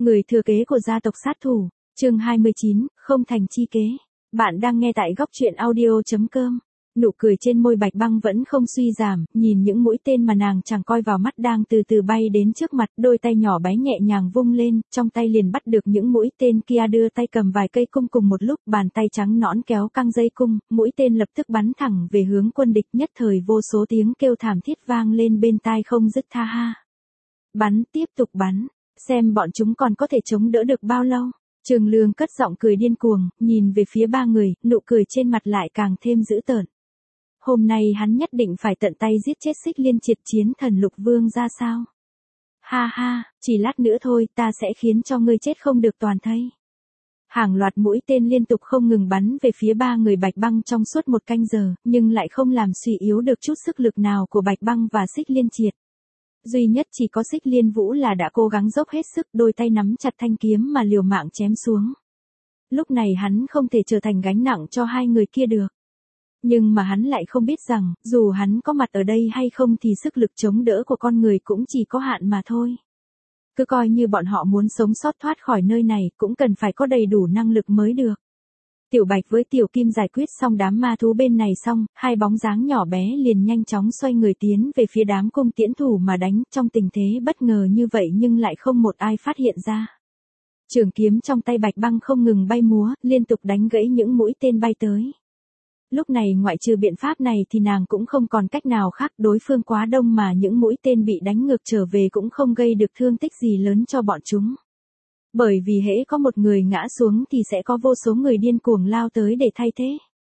Người thừa kế của gia tộc sát thủ, chương 29, không thành chi kế. Bạn đang nghe tại góc truyện audio.com. Nụ cười trên môi Bạch Băng vẫn không suy giảm, nhìn những mũi tên mà nàng chẳng coi vào mắt đang từ từ bay đến trước mặt, đôi tay nhỏ bé nhẹ nhàng vung lên, trong tay liền bắt được những mũi tên kia, đưa tay cầm vài cây cung cùng một lúc, bàn tay trắng nõn kéo căng dây cung, mũi tên lập tức bắn thẳng về hướng quân địch, nhất thời vô số tiếng kêu thảm thiết vang lên bên tai không dứt. Tha ha. Bắn, tiếp tục bắn, xem bọn chúng còn có thể chống đỡ được bao lâu. Trường Lương cất giọng cười điên cuồng, nhìn về phía ba người, nụ cười trên mặt lại càng thêm dữ tợn. Hôm nay hắn nhất định phải tận tay giết chết Xích Liên Triệt, chiến thần Lục Vương ra sao? Ha ha, chỉ lát nữa thôi, ta sẽ khiến cho ngươi chết không được toàn thây. Hàng loạt mũi tên liên tục không ngừng bắn về phía ba người Bạch Băng trong suốt một canh giờ, nhưng lại không làm suy yếu được chút sức lực nào của Bạch Băng và Xích Liên Triệt. Duy nhất chỉ có Xích Liên Vũ là đã cố gắng dốc hết sức, đôi tay nắm chặt thanh kiếm mà liều mạng chém xuống. Lúc này hắn không thể trở thành gánh nặng cho hai người kia được. Nhưng mà hắn lại không biết rằng, dù hắn có mặt ở đây hay không thì sức lực chống đỡ của con người cũng chỉ có hạn mà thôi. Cứ coi như bọn họ muốn sống sót thoát khỏi nơi này cũng cần phải có đầy đủ năng lực mới được. Tiểu Bạch với Tiểu Kim giải quyết xong đám ma thú bên này xong, hai bóng dáng nhỏ bé liền nhanh chóng xoay người tiến về phía đám cung tiễn thủ mà đánh, trong tình thế bất ngờ như vậy nhưng lại không một ai phát hiện ra. Trường kiếm trong tay Bạch Băng không ngừng bay múa, liên tục đánh gãy những mũi tên bay tới. Lúc này ngoại trừ biện pháp này thì nàng cũng không còn cách nào khác, đối phương quá đông mà những mũi tên bị đánh ngược trở về cũng không gây được thương tích gì lớn cho bọn chúng. Bởi vì hễ có một người ngã xuống thì sẽ có vô số người điên cuồng lao tới để thay thế.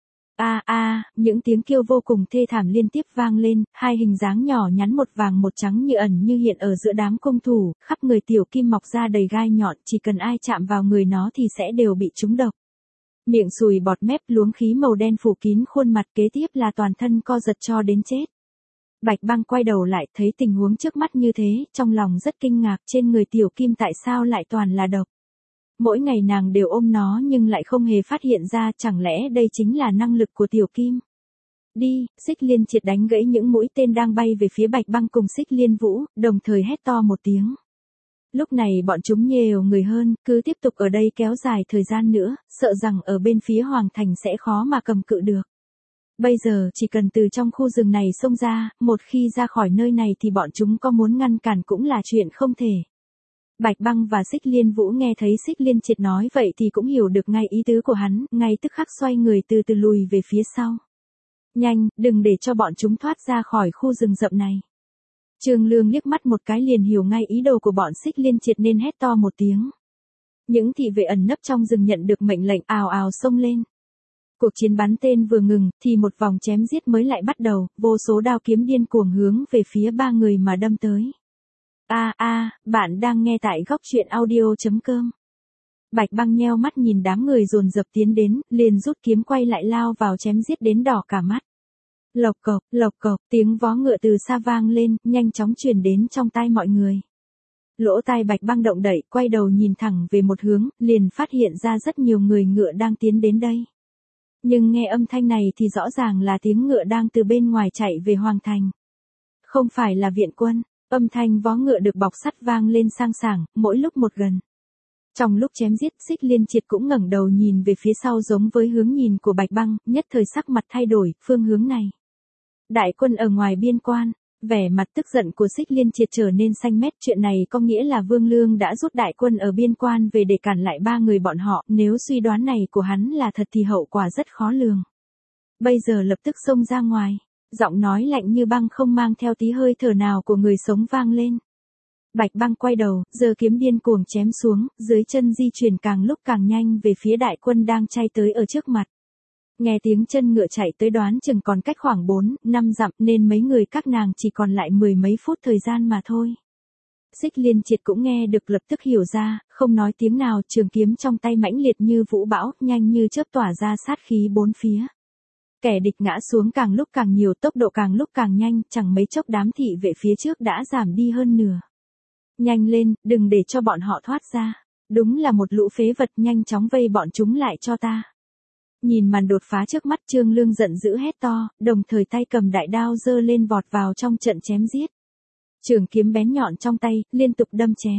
Những tiếng kêu vô cùng thê thảm liên tiếp vang lên, hai hình dáng nhỏ nhắn một vàng một trắng như ẩn như hiện ở giữa đám cung thủ, khắp người Tiểu Kim mọc ra đầy gai nhọn, chỉ cần ai chạm vào người nó thì sẽ đều bị trúng độc. Miệng sùi bọt mép, luống khí màu đen phủ kín khuôn mặt, kế tiếp là toàn thân co giật cho đến chết. Bạch Băng quay đầu lại thấy tình huống trước mắt như thế, trong lòng rất kinh ngạc, trên người Tiểu Kim tại sao lại toàn là độc. Mỗi ngày nàng đều ôm nó nhưng lại không hề phát hiện ra, chẳng lẽ đây chính là năng lực của Tiểu Kim. Đi, Xích Liên Triệt đánh gãy những mũi tên đang bay về phía Bạch Băng cùng Xích Liên Vũ, đồng thời hét to một tiếng. Lúc này bọn chúng nhều người hơn, cứ tiếp tục ở đây kéo dài thời gian nữa, sợ rằng ở bên phía Hoàng Thành sẽ khó mà cầm cự được. Bây giờ chỉ cần từ trong khu rừng này xông ra, một khi ra khỏi nơi này thì bọn chúng có muốn ngăn cản cũng là chuyện không thể. Bạch Băng và Xích Liên Vũ nghe thấy Xích Liên Triệt nói vậy thì cũng hiểu được ngay ý tứ của hắn, ngay tức khắc xoay người từ từ lùi về phía sau. Nhanh, đừng để cho bọn chúng thoát ra khỏi khu rừng rậm này. Trường Lương liếc mắt một cái liền hiểu ngay ý đồ của bọn Xích Liên Triệt nên hét to một tiếng. Những thị vệ ẩn nấp trong rừng nhận được mệnh lệnh ào ào xông lên. Cuộc chiến bắn tên vừa ngừng thì một vòng chém giết mới lại bắt đầu, vô số đao kiếm điên cuồng hướng về phía ba người mà đâm tới. Bạn đang nghe tại góc truyện audio.com. Bạch Băng nheo mắt nhìn đám người dồn dập tiến đến, liền rút kiếm quay lại lao vào chém giết đến đỏ cả mắt. Lộc cộc, tiếng vó ngựa từ xa vang lên, nhanh chóng truyền đến trong tai mọi người. Lỗ tai Bạch Băng động đậy, quay đầu nhìn thẳng về một hướng, liền phát hiện ra rất nhiều người ngựa đang tiến đến đây. Nhưng nghe âm thanh này thì rõ ràng là tiếng ngựa đang từ bên ngoài chạy về Hoàng Thành. Không phải là viện quân, âm thanh vó ngựa được bọc sắt vang lên sang sảng, mỗi lúc một gần. Trong lúc chém giết, Xích Liên Triệt cũng ngẩng đầu nhìn về phía sau giống với hướng nhìn của Bạch Băng, nhất thời sắc mặt thay đổi, phương hướng này. Đại quân ở ngoài biên quan, vẻ mặt tức giận của Xích Liên Triệt trở nên xanh mét, chuyện này có nghĩa là Vương Lương đã rút đại quân ở biên quan về để cản lại ba người bọn họ, nếu suy đoán này của hắn là thật thì hậu quả rất khó lường. Bây giờ lập tức xông ra ngoài, giọng nói lạnh như băng không mang theo tí hơi thở nào của người sống vang lên. Bạch Băng quay đầu, giơ kiếm điên cuồng chém xuống, dưới chân di chuyển càng lúc càng nhanh về phía đại quân đang chạy tới ở trước mặt. Nghe tiếng chân ngựa chạy tới đoán chừng còn cách khoảng 4-5 dặm nên mấy người các nàng chỉ còn lại mười mấy phút thời gian mà thôi. Xích Liên Triệt cũng nghe được lập tức hiểu ra, không nói tiếng nào, trường kiếm trong tay mãnh liệt như vũ bão, nhanh như chớp tỏa ra sát khí bốn phía. Kẻ địch ngã xuống càng lúc càng nhiều, tốc độ càng lúc càng nhanh, chẳng mấy chốc đám thị vệ phía trước đã giảm đi hơn nửa. Nhanh lên, đừng để cho bọn họ thoát ra. Đúng là một lũ phế vật, nhanh chóng vây bọn chúng lại cho ta. Nhìn màn đột phá trước mắt, Trương Lương giận dữ hét to, đồng thời tay cầm đại đao giơ lên vọt vào trong trận chém giết. Trường kiếm bén nhọn trong tay, liên tục đâm chém.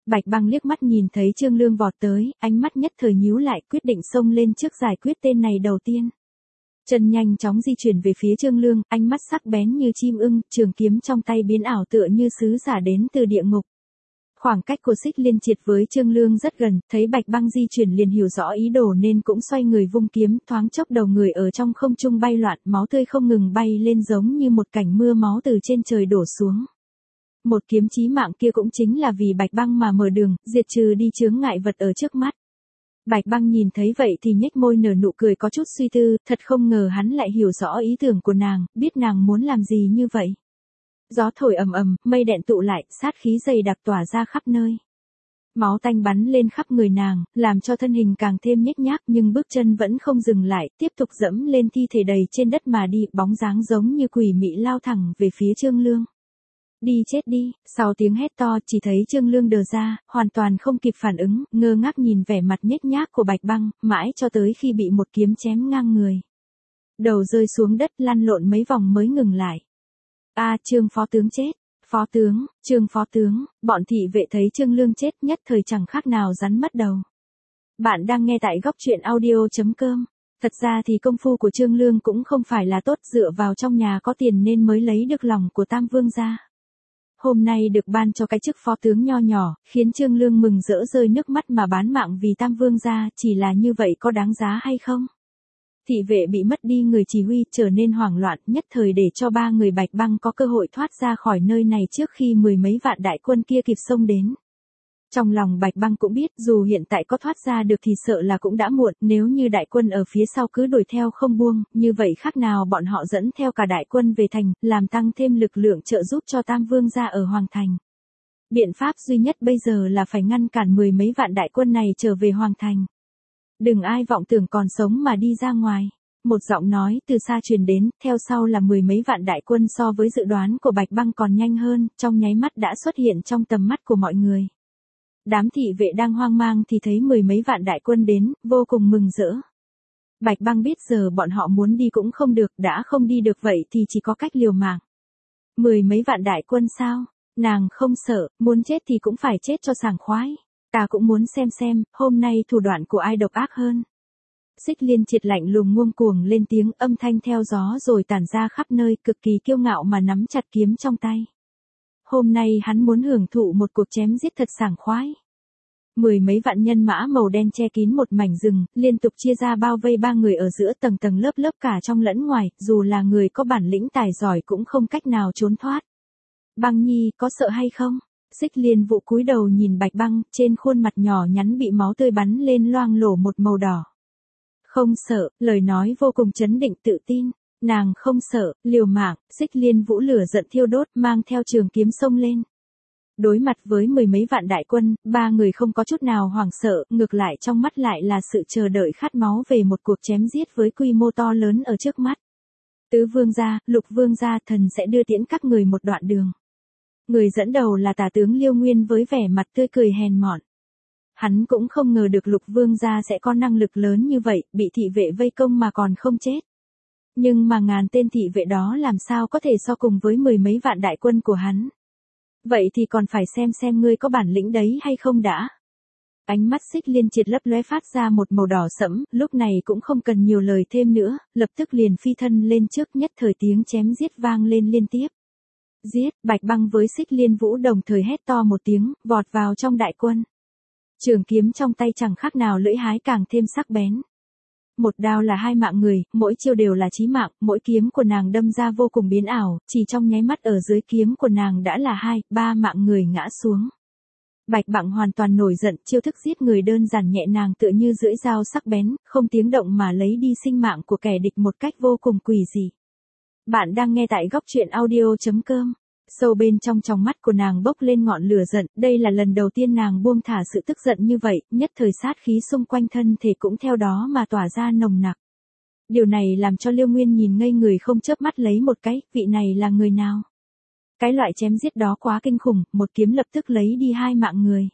Bạch Băng liếc mắt nhìn thấy Trương Lương vọt tới, ánh mắt nhất thời nhíu lại, quyết định xông lên trước giải quyết tên này đầu tiên. Chân nhanh chóng di chuyển về phía Trương Lương, ánh mắt sắc bén như chim ưng, trường kiếm trong tay biến ảo tựa như sứ giả đến từ địa ngục. Khoảng cách của Xích Liên Triệt với Trương Lương rất gần, thấy Bạch Băng di chuyển liền hiểu rõ ý đồ nên cũng xoay người vung kiếm, thoáng chốc đầu người ở trong không trung bay loạn, máu tươi không ngừng bay lên giống như một cảnh mưa máu từ trên trời đổ xuống. Một kiếm chí mạng kia cũng chính là vì Bạch Băng mà mở đường, diệt trừ đi chướng ngại vật ở trước mắt. Bạch Băng nhìn thấy vậy thì nhếch môi nở nụ cười có chút suy tư, thật không ngờ hắn lại hiểu rõ ý tưởng của nàng, biết nàng muốn làm gì như vậy. Gió thổi ầm ầm, mây đen tụ lại, sát khí dày đặc tỏa ra khắp nơi. Máu tanh bắn lên khắp người nàng, làm cho thân hình càng thêm nhếch nhác nhưng bước chân vẫn không dừng lại, tiếp tục dẫm lên thi thể đầy trên đất mà đi, bóng dáng giống như quỷ mị lao thẳng về phía Trương Lương. Đi chết đi, sau tiếng hét to chỉ thấy Trương Lương đờ ra, hoàn toàn không kịp phản ứng, ngơ ngác nhìn vẻ mặt nhếch nhác của Bạch Băng, mãi cho tới khi bị một kiếm chém ngang người. Đầu rơi xuống đất lăn lộn mấy vòng mới ngừng lại. Trương phó tướng chết. Phó tướng, Trương phó tướng, bọn thị vệ thấy Trương Lương chết nhất thời chẳng khác nào rắn mất đầu. Bạn đang nghe tại góc truyện audio.com. Thật ra thì công phu của Trương Lương cũng không phải là tốt, dựa vào trong nhà có tiền nên mới lấy được lòng của Tam Vương gia. Hôm nay được ban cho cái chức phó tướng nho nhỏ, khiến Trương Lương mừng rỡ rơi nước mắt mà bán mạng vì Tam Vương gia, chỉ là như vậy có đáng giá hay không? Thị vệ bị mất đi người chỉ huy, trở nên hoảng loạn, nhất thời để cho ba người Bạch Băng có cơ hội thoát ra khỏi nơi này trước khi mười mấy vạn đại quân kia kịp xông đến. Trong lòng Bạch Băng cũng biết, dù hiện tại có thoát ra được thì sợ là cũng đã muộn, nếu như đại quân ở phía sau cứ đuổi theo không buông, như vậy khác nào bọn họ dẫn theo cả đại quân về thành, làm tăng thêm lực lượng trợ giúp cho Tam Vương gia ở Hoàng Thành. Biện pháp duy nhất bây giờ là phải ngăn cản mười mấy vạn đại quân này trở về Hoàng Thành. Đừng ai vọng tưởng còn sống mà đi ra ngoài. Một giọng nói từ xa truyền đến, theo sau là mười mấy vạn đại quân so với dự đoán của Bạch Băng còn nhanh hơn, trong nháy mắt đã xuất hiện trong tầm mắt của mọi người. Đám thị vệ đang hoang mang thì thấy mười mấy vạn đại quân đến, vô cùng mừng rỡ. Bạch Băng biết giờ bọn họ muốn đi cũng không được, đã không đi được vậy thì chỉ có cách liều mạng. Mười mấy vạn đại quân sao? Nàng không sợ, muốn chết thì cũng phải chết cho sảng khoái. Ta cũng muốn xem, hôm nay thủ đoạn của ai độc ác hơn. Xích Liên Triệt lạnh lùng ngông cuồng lên tiếng, âm thanh theo gió rồi tản ra khắp nơi, cực kỳ kiêu ngạo mà nắm chặt kiếm trong tay. Hôm nay hắn muốn hưởng thụ một cuộc chém giết thật sảng khoái. Mười mấy vạn nhân mã màu đen che kín một mảnh rừng, liên tục chia ra bao vây ba người ở giữa, tầng tầng lớp lớp cả trong lẫn ngoài, dù là người có bản lĩnh tài giỏi cũng không cách nào trốn thoát. Băng Nhi, có sợ hay không? Xích Liên Vũ cúi đầu nhìn Bạch Băng, trên khuôn mặt nhỏ nhắn bị máu tươi bắn lên loang lổ một màu đỏ. Không sợ, lời nói vô cùng trấn định tự tin. Nàng không sợ, liều mạng. Xích Liên Vũ lửa giận thiêu đốt, mang theo trường kiếm xông lên. Đối mặt với mười mấy vạn đại quân, ba người không có chút nào hoảng sợ, ngược lại trong mắt lại là sự chờ đợi khát máu về một cuộc chém giết với quy mô to lớn ở trước mắt. Tứ Vương gia, Lục Vương gia, thần sẽ đưa tiễn các người một đoạn đường. Người dẫn đầu là Tả tướng Liêu Nguyên với vẻ mặt tươi cười hèn mọn. Hắn cũng không ngờ được Lục Vương gia sẽ có năng lực lớn như vậy, bị thị vệ vây công mà còn không chết. Nhưng mà ngàn tên thị vệ đó làm sao có thể so cùng với mười mấy vạn đại quân của hắn. Vậy thì còn phải xem ngươi có bản lĩnh đấy hay không đã. Ánh mắt Xích Liên Triệt lấp lóe phát ra một màu đỏ sẫm, lúc này cũng không cần nhiều lời thêm nữa, lập tức liền phi thân lên trước, nhất thời tiếng chém giết vang lên liên tiếp. Giết, Bạch Băng với Xích Liên Vũ đồng thời hét to một tiếng, vọt vào trong đại quân. Trường kiếm trong tay chẳng khác nào lưỡi hái, càng thêm sắc bén. Một đao là hai mạng người, mỗi chiêu đều là chí mạng, mỗi kiếm của nàng đâm ra vô cùng biến ảo, chỉ trong nháy mắt ở dưới kiếm của nàng đã là 2-3 mạng người ngã xuống. Bạch Băng hoàn toàn nổi giận, chiêu thức giết người đơn giản nhẹ nhàng tựa như lưỡi dao sắc bén, không tiếng động mà lấy đi sinh mạng của kẻ địch một cách vô cùng quỷ dị. Bạn đang nghe tại góc truyện audio.com. Sâu bên trong mắt của nàng bốc lên ngọn lửa giận, đây là lần đầu tiên nàng buông thả sự tức giận như vậy, nhất thời sát khí xung quanh thân thể cũng theo đó mà tỏa ra nồng nặc. Điều này làm cho Liêu Nguyên nhìn ngây người không chớp mắt lấy một cái, vị này là người nào? Cái loại chém giết đó quá kinh khủng, một kiếm lập tức lấy đi 2 mạng người.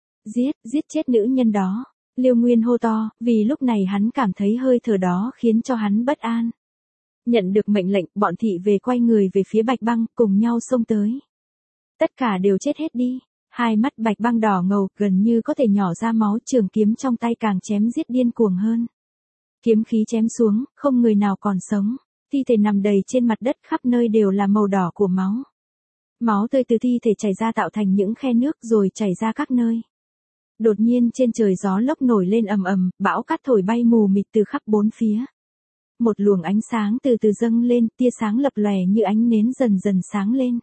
Giết chết nữ nhân đó. Liêu Nguyên hô to, vì lúc này hắn cảm thấy hơi thở đó khiến cho hắn bất an. Nhận được mệnh lệnh, bọn thị về quay người về phía Bạch Băng, cùng nhau xông tới. Tất cả đều chết hết đi. Hai mắt Bạch Băng đỏ ngầu, gần như có thể nhỏ ra máu, trường kiếm trong tay càng chém giết điên cuồng hơn. Kiếm khí chém xuống, không người nào còn sống. Thi thể nằm đầy trên mặt đất, khắp nơi đều là màu đỏ của máu. Máu tươi từ thi thể chảy ra tạo thành những khe nước rồi chảy ra các nơi. Đột nhiên trên trời gió lốc nổi lên ầm ầm, bão cát thổi bay mù mịt từ khắp bốn phía. Một luồng ánh sáng từ từ dâng lên, tia sáng lập lòe như ánh nến dần dần sáng lên.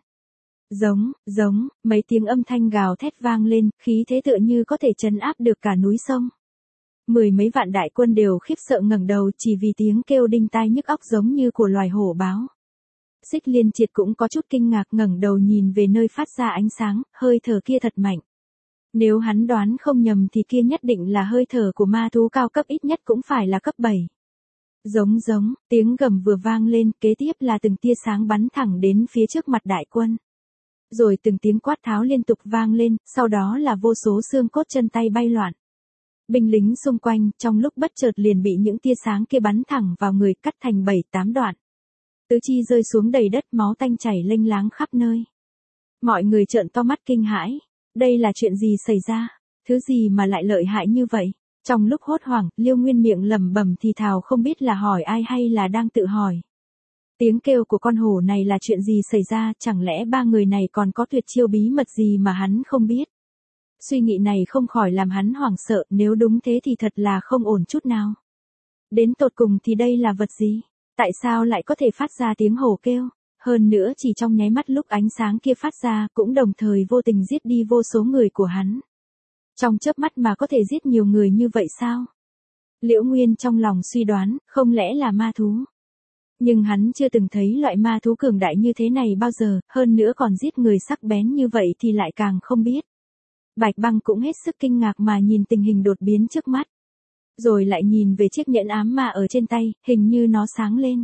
Giống, mấy tiếng âm thanh gào thét vang lên, khí thế tựa như có thể trấn áp được cả núi sông. Mười mấy vạn đại quân đều khiếp sợ ngẩng đầu chỉ vì tiếng kêu đinh tai nhức óc giống như của loài hổ báo. Xích Liên Triệt cũng có chút kinh ngạc ngẩng đầu nhìn về nơi phát ra ánh sáng, hơi thở kia thật mạnh. Nếu hắn đoán không nhầm thì kia nhất định là hơi thở của ma thú cao cấp, ít nhất cũng phải là cấp 7. Giống, tiếng gầm vừa vang lên, kế tiếp là từng tia sáng bắn thẳng đến phía trước mặt đại quân. Rồi từng tiếng quát tháo liên tục vang lên, sau đó là vô số xương cốt chân tay bay loạn. Binh lính xung quanh, trong lúc bất chợt liền bị những tia sáng kia bắn thẳng vào người, cắt thành 7-8 đoạn. Tứ chi rơi xuống đầy đất, máu tanh chảy lênh láng khắp nơi. Mọi người trợn to mắt kinh hãi. Đây là chuyện gì xảy ra? Thứ gì mà lại lợi hại như vậy? Trong lúc hốt hoảng, Liêu Nguyên miệng lẩm bẩm thì thào không biết là hỏi ai hay là đang tự hỏi. Tiếng kêu của con hổ này là chuyện gì xảy ra, chẳng lẽ ba người này còn có tuyệt chiêu bí mật gì mà hắn không biết? Suy nghĩ này không khỏi làm hắn hoảng sợ, nếu đúng thế thì thật là không ổn chút nào. Đến tột cùng thì đây là vật gì? Tại sao lại có thể phát ra tiếng hổ kêu? Hơn nữa chỉ trong nháy mắt lúc ánh sáng kia phát ra, cũng đồng thời vô tình giết đi vô số người của hắn. Trong chớp mắt mà có thể giết nhiều người như vậy sao? Liễu Nguyên trong lòng suy đoán, không lẽ là ma thú? Nhưng hắn chưa từng thấy loại ma thú cường đại như thế này bao giờ, hơn nữa còn giết người sắc bén như vậy thì lại càng không biết. Bạch Băng cũng hết sức kinh ngạc mà nhìn tình hình đột biến trước mắt. Rồi lại nhìn về chiếc nhẫn ám ma ở trên tay, hình như nó sáng lên.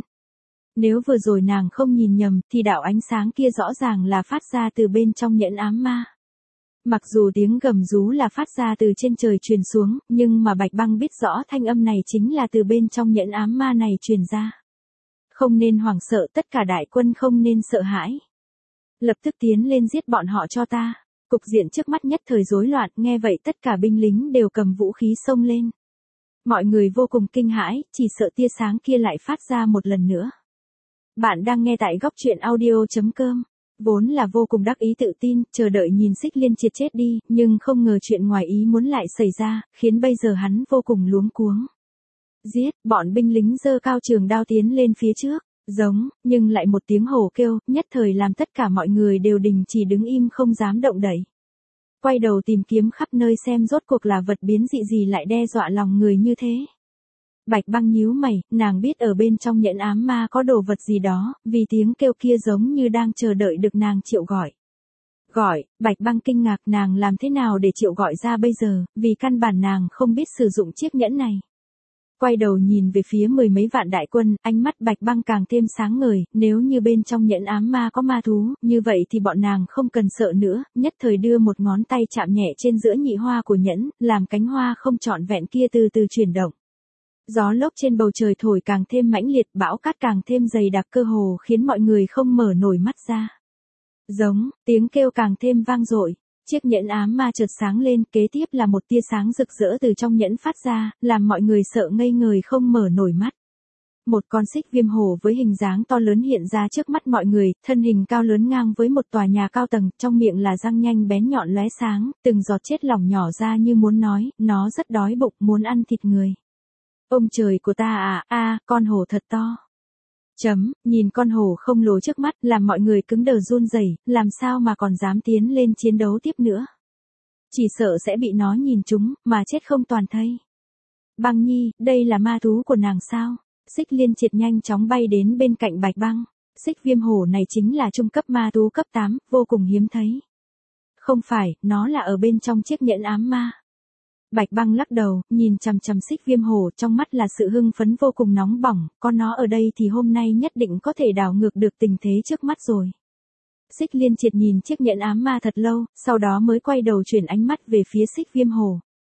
Nếu vừa rồi nàng không nhìn nhầm, thì đạo ánh sáng kia rõ ràng là phát ra từ bên trong nhẫn ám ma. Mặc dù tiếng gầm rú là phát ra từ trên trời truyền xuống, nhưng mà Bạch Băng biết rõ thanh âm này chính là từ bên trong nhẫn ám ma này truyền ra. Không nên hoảng sợ, tất cả đại quân không nên sợ hãi. Lập tức tiến lên giết bọn họ cho ta. Cục diện trước mắt nhất thời rối loạn, nghe vậy tất cả binh lính đều cầm vũ khí xông lên. Mọi người vô cùng kinh hãi, chỉ sợ tia sáng kia lại phát ra một lần nữa. Bạn đang nghe tại góc truyện audio.com. Vốn là vô cùng đắc ý tự tin, chờ đợi nhìn Xích Liên Triệt chết đi, nhưng không ngờ chuyện ngoài ý muốn lại xảy ra, khiến bây giờ hắn vô cùng luống cuống. Giết, bọn binh lính giơ cao trường đao tiến lên phía trước, giống, nhưng lại một tiếng hổ kêu, nhất thời làm tất cả mọi người đều đình chỉ đứng im không dám động đậy. Quay đầu tìm kiếm khắp nơi xem rốt cuộc là vật biến dị gì lại đe dọa lòng người như thế. Bạch Băng nhíu mày, nàng biết ở bên trong nhẫn ám ma có đồ vật gì đó, vì tiếng kêu kia giống như đang chờ đợi được nàng triệu gọi. Gọi, Bạch Băng kinh ngạc nàng làm thế nào để triệu gọi ra bây giờ, vì căn bản nàng không biết sử dụng chiếc nhẫn này. Quay đầu nhìn về phía mười mấy vạn đại quân, ánh mắt Bạch Băng càng thêm sáng ngời, nếu như bên trong nhẫn ám ma có ma thú, như vậy thì bọn nàng không cần sợ nữa, nhất thời đưa một ngón tay chạm nhẹ trên giữa nhị hoa của nhẫn, làm cánh hoa không trọn vẹn kia từ từ chuyển động. Gió lốc trên bầu trời thổi càng thêm mãnh liệt, bão cát càng thêm dày đặc cơ hồ khiến mọi người không mở nổi mắt ra. Giống, tiếng kêu càng thêm vang dội. Chiếc nhẫn ám ma chợt sáng lên, kế tiếp là một tia sáng rực rỡ từ trong nhẫn phát ra, làm mọi người sợ ngây người không mở nổi mắt. Một con xích viêm hổ với hình dáng to lớn hiện ra trước mắt mọi người, thân hình cao lớn ngang với một tòa nhà cao tầng, trong miệng là răng nhanh bén nhọn lóe sáng, từng giọt chết lỏng nhỏ ra như muốn nói, nó rất đói bụng, muốn ăn thịt người. Ông trời của ta à, con hổ thật to. Nhìn con hổ không lồ trước mắt, làm mọi người cứng đờ run rẩy, làm sao mà còn dám tiến lên chiến đấu tiếp nữa. Chỉ sợ sẽ bị nó nhìn trúng, mà chết không toàn thây. Băng Nhi, đây là ma thú của nàng sao? Xích Liên Triệt nhanh chóng bay đến bên cạnh Bạch Băng. Xích viêm hổ này chính là trung cấp ma thú cấp 8, vô cùng hiếm thấy. Không phải, nó là ở bên trong chiếc nhẫn ám ma. Bạch Băng lắc đầu, nhìn chằm chằm xích viêm hổ, trong mắt là sự hưng phấn vô cùng nóng bỏng, có nó ở đây thì hôm nay nhất định có thể đảo ngược được tình thế trước mắt rồi. Xích Liên Triệt nhìn chiếc nhẫn ám ma thật lâu, sau đó mới quay đầu chuyển ánh mắt về phía xích viêm hổ.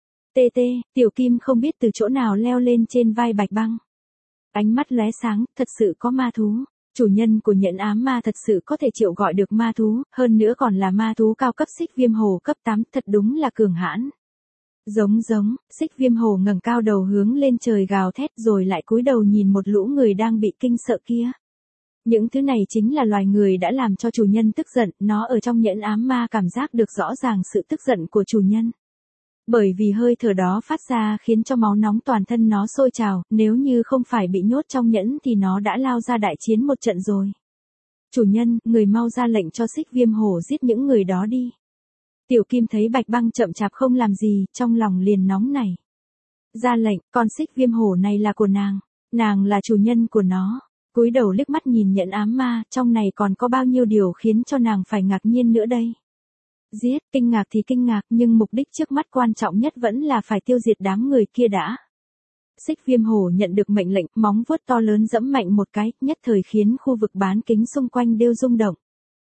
Tiểu Kim không biết từ chỗ nào leo lên trên vai Bạch Băng. Ánh mắt lóe sáng, thật sự có ma thú. Chủ nhân của nhẫn ám ma thật sự có thể triệu gọi được ma thú, hơn nữa còn là ma thú cao cấp xích viêm hồ cấp 8, thật đúng là cường hãn. Giống, xích viêm hồ ngẩng cao đầu hướng lên trời gào thét rồi lại cúi đầu nhìn một lũ người đang bị kinh sợ kia. Những thứ này chính là loài người đã làm cho chủ nhân tức giận, nó ở trong nhẫn ám ma cảm giác được rõ ràng sự tức giận của chủ nhân. Bởi vì hơi thở đó phát ra khiến cho máu nóng toàn thân nó sôi trào, nếu như không phải bị nhốt trong nhẫn thì nó đã lao ra đại chiến một trận rồi. Chủ nhân, người mau ra lệnh cho xích viêm hổ giết những người đó đi. Tiểu Kim thấy Bạch Băng chậm chạp không làm gì, trong lòng liền nóng nảy. Ra lệnh, con xích viêm hổ này là của nàng là chủ nhân của nó. Cúi đầu liếc mắt nhìn nhẫn ám ma, trong này còn có bao nhiêu điều khiến cho nàng phải ngạc nhiên nữa đây. Giết, kinh ngạc thì kinh ngạc, nhưng mục đích trước mắt quan trọng nhất vẫn là phải tiêu diệt đám người kia đã. Xích viêm hổ nhận được mệnh lệnh, móng vuốt to lớn giẫm mạnh một cái, nhất thời khiến khu vực bán kính xung quanh đều rung động.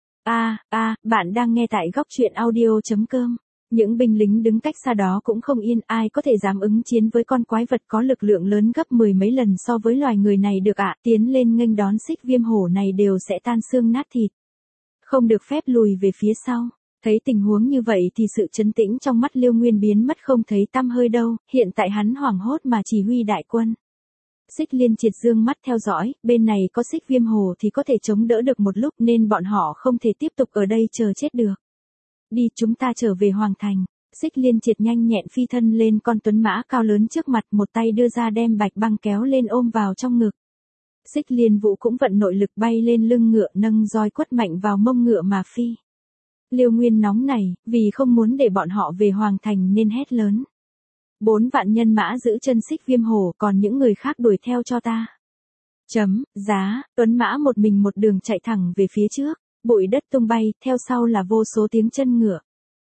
Bạn đang nghe tại góc truyện audio.com. Những binh lính đứng cách xa đó cũng không yên, ai có thể dám ứng chiến với con quái vật có lực lượng lớn gấp 10 mấy lần so với loài người này được ạ, tiến lên nghênh đón xích viêm hổ này đều sẽ tan xương nát thịt. Không được phép lùi về phía sau. Thấy tình huống như vậy thì sự trấn tĩnh trong mắt Liêu Nguyên biến mất không thấy tăm hơi đâu, hiện tại hắn hoảng hốt mà chỉ huy đại quân. Xích Liên Triệt dương mắt theo dõi, bên này có xích viêm hồ thì có thể chống đỡ được một lúc nên bọn họ không thể tiếp tục ở đây chờ chết được. Đi, chúng ta trở về Hoàng Thành. Xích Liên Triệt nhanh nhẹn phi thân lên con tuấn mã cao lớn trước mặt, một tay đưa ra đem Bạch Băng kéo lên ôm vào trong ngực. Xích Liên Vũ cũng vận nội lực bay lên lưng ngựa, nâng roi quất mạnh vào mông ngựa mà phi. Liêu Nguyên nóng này, vì không muốn để bọn họ về Hoàng Thành nên hét lớn. 4 vạn nhân mã giữ chân xích viêm hổ, còn những người khác đuổi theo cho ta. Giá, tuấn mã một mình một đường chạy thẳng về phía trước, bụi đất tung bay, theo sau là vô số tiếng chân ngựa.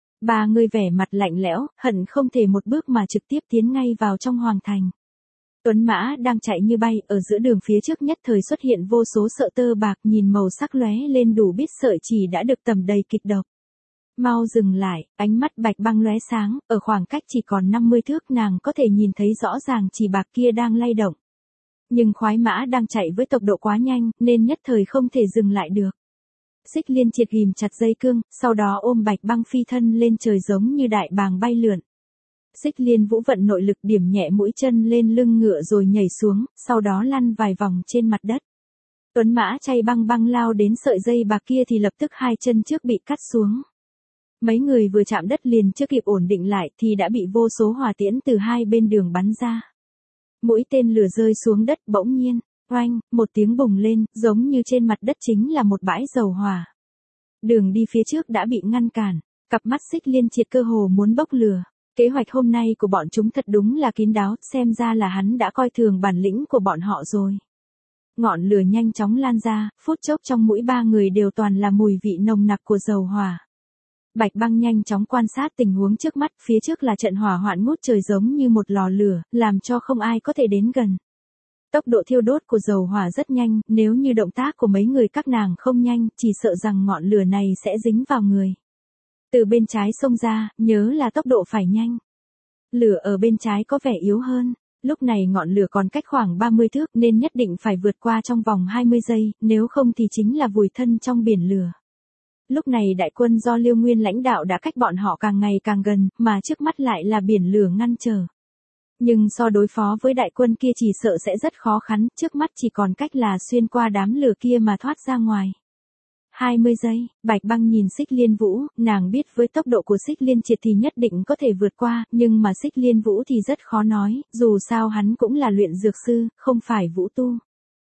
3 người vẻ mặt lạnh lẽo, hận không thể một bước mà trực tiếp tiến ngay vào trong Hoàng Thành. Tuấn mã đang chạy như bay, ở giữa đường phía trước nhất thời xuất hiện vô số sợi tơ bạc, nhìn màu sắc lóe lên đủ biết sợi chỉ đã được tẩm đầy kịch độc. Mau dừng lại, ánh mắt Bạch Băng lóe sáng, ở khoảng cách chỉ còn 50 thước nàng có thể nhìn thấy rõ ràng chỉ bạc kia đang lay động. Nhưng khoái mã đang chạy với tốc độ quá nhanh, nên nhất thời không thể dừng lại được. Xích Liên Triệt ghim chặt dây cương, sau đó ôm Bạch Băng phi thân lên trời giống như đại bàng bay lượn. Xích Liên Vũ vận nội lực điểm nhẹ mũi chân lên lưng ngựa rồi nhảy xuống, sau đó lăn vài vòng trên mặt đất. Tuấn mã chay băng lao đến sợi dây bạc kia thì lập tức hai chân trước bị cắt xuống. Mấy người vừa chạm đất liền chưa kịp ổn định lại thì đã bị vô số hỏa tiễn từ hai bên đường bắn ra. Mũi tên lửa rơi xuống đất bỗng nhiên, oanh, một tiếng bùng lên, giống như trên mặt đất chính là một bãi dầu hỏa. Đường đi phía trước đã bị ngăn cản, cặp mắt Xích Liên Triệt cơ hồ muốn bốc lửa. Kế hoạch hôm nay của bọn chúng thật đúng là kín đáo, xem ra là hắn đã coi thường bản lĩnh của bọn họ rồi. Ngọn lửa nhanh chóng lan ra, phút chốc trong mũi 3 người đều toàn là mùi vị nồng nặc của dầu hỏa. Bạch Băng nhanh chóng quan sát tình huống trước mắt, phía trước là trận hỏa hoạn ngút trời giống như một lò lửa, làm cho không ai có thể đến gần. Tốc độ thiêu đốt của dầu hỏa rất nhanh, nếu như động tác của mấy người các nàng không nhanh, chỉ sợ rằng ngọn lửa này sẽ dính vào người. Từ bên trái xông ra, nhớ là tốc độ phải nhanh. Lửa ở bên trái có vẻ yếu hơn, lúc này ngọn lửa còn cách khoảng 30 thước nên nhất định phải vượt qua trong vòng 20 giây, nếu không thì chính là vùi thân trong biển lửa. Lúc này đại quân do Liêu Nguyên lãnh đạo đã cách bọn họ càng ngày càng gần, mà trước mắt lại là biển lửa ngăn trở. Nhưng so đối phó với đại quân kia chỉ sợ sẽ rất khó khăn, trước mắt chỉ còn cách là xuyên qua đám lửa kia mà thoát ra ngoài. 20 giây, Bạch Băng nhìn Xích Liên Vũ, nàng biết với tốc độ của Xích Liên Triệt thì nhất định có thể vượt qua, nhưng mà Xích Liên Vũ thì rất khó nói, dù sao hắn cũng là luyện dược sư, không phải vũ tu.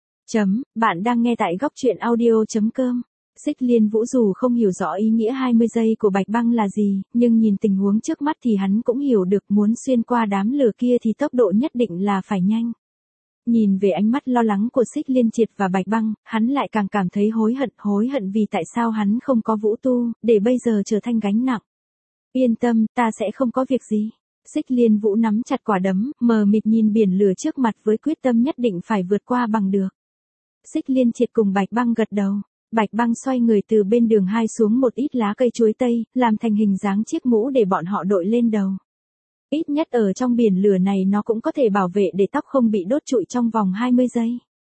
Bạn đang nghe tại góc truyện audio.com. Xích Liên Vũ dù không hiểu rõ ý nghĩa 20 giây của Bạch Băng là gì, nhưng nhìn tình huống trước mắt thì hắn cũng hiểu được muốn xuyên qua đám lửa kia thì tốc độ nhất định là phải nhanh. Nhìn về ánh mắt lo lắng của Xích Liên Triệt và Bạch Băng, hắn lại càng cảm thấy hối hận vì tại sao hắn không có vũ tu, để bây giờ trở thành gánh nặng. Yên tâm, ta sẽ không có việc gì. Xích Liên Vũ nắm chặt quả đấm, mờ mịt nhìn biển lửa trước mặt với quyết tâm nhất định phải vượt qua bằng được. Xích Liên Triệt cùng Bạch Băng gật đầu. Bạch Băng xoay người từ bên đường hai xuống một ít lá cây chuối tây, làm thành hình dáng chiếc mũ để bọn họ đội lên đầu. Ít nhất ở trong biển lửa này nó cũng có thể bảo vệ để tóc không bị đốt trụi trong vòng 20 giây.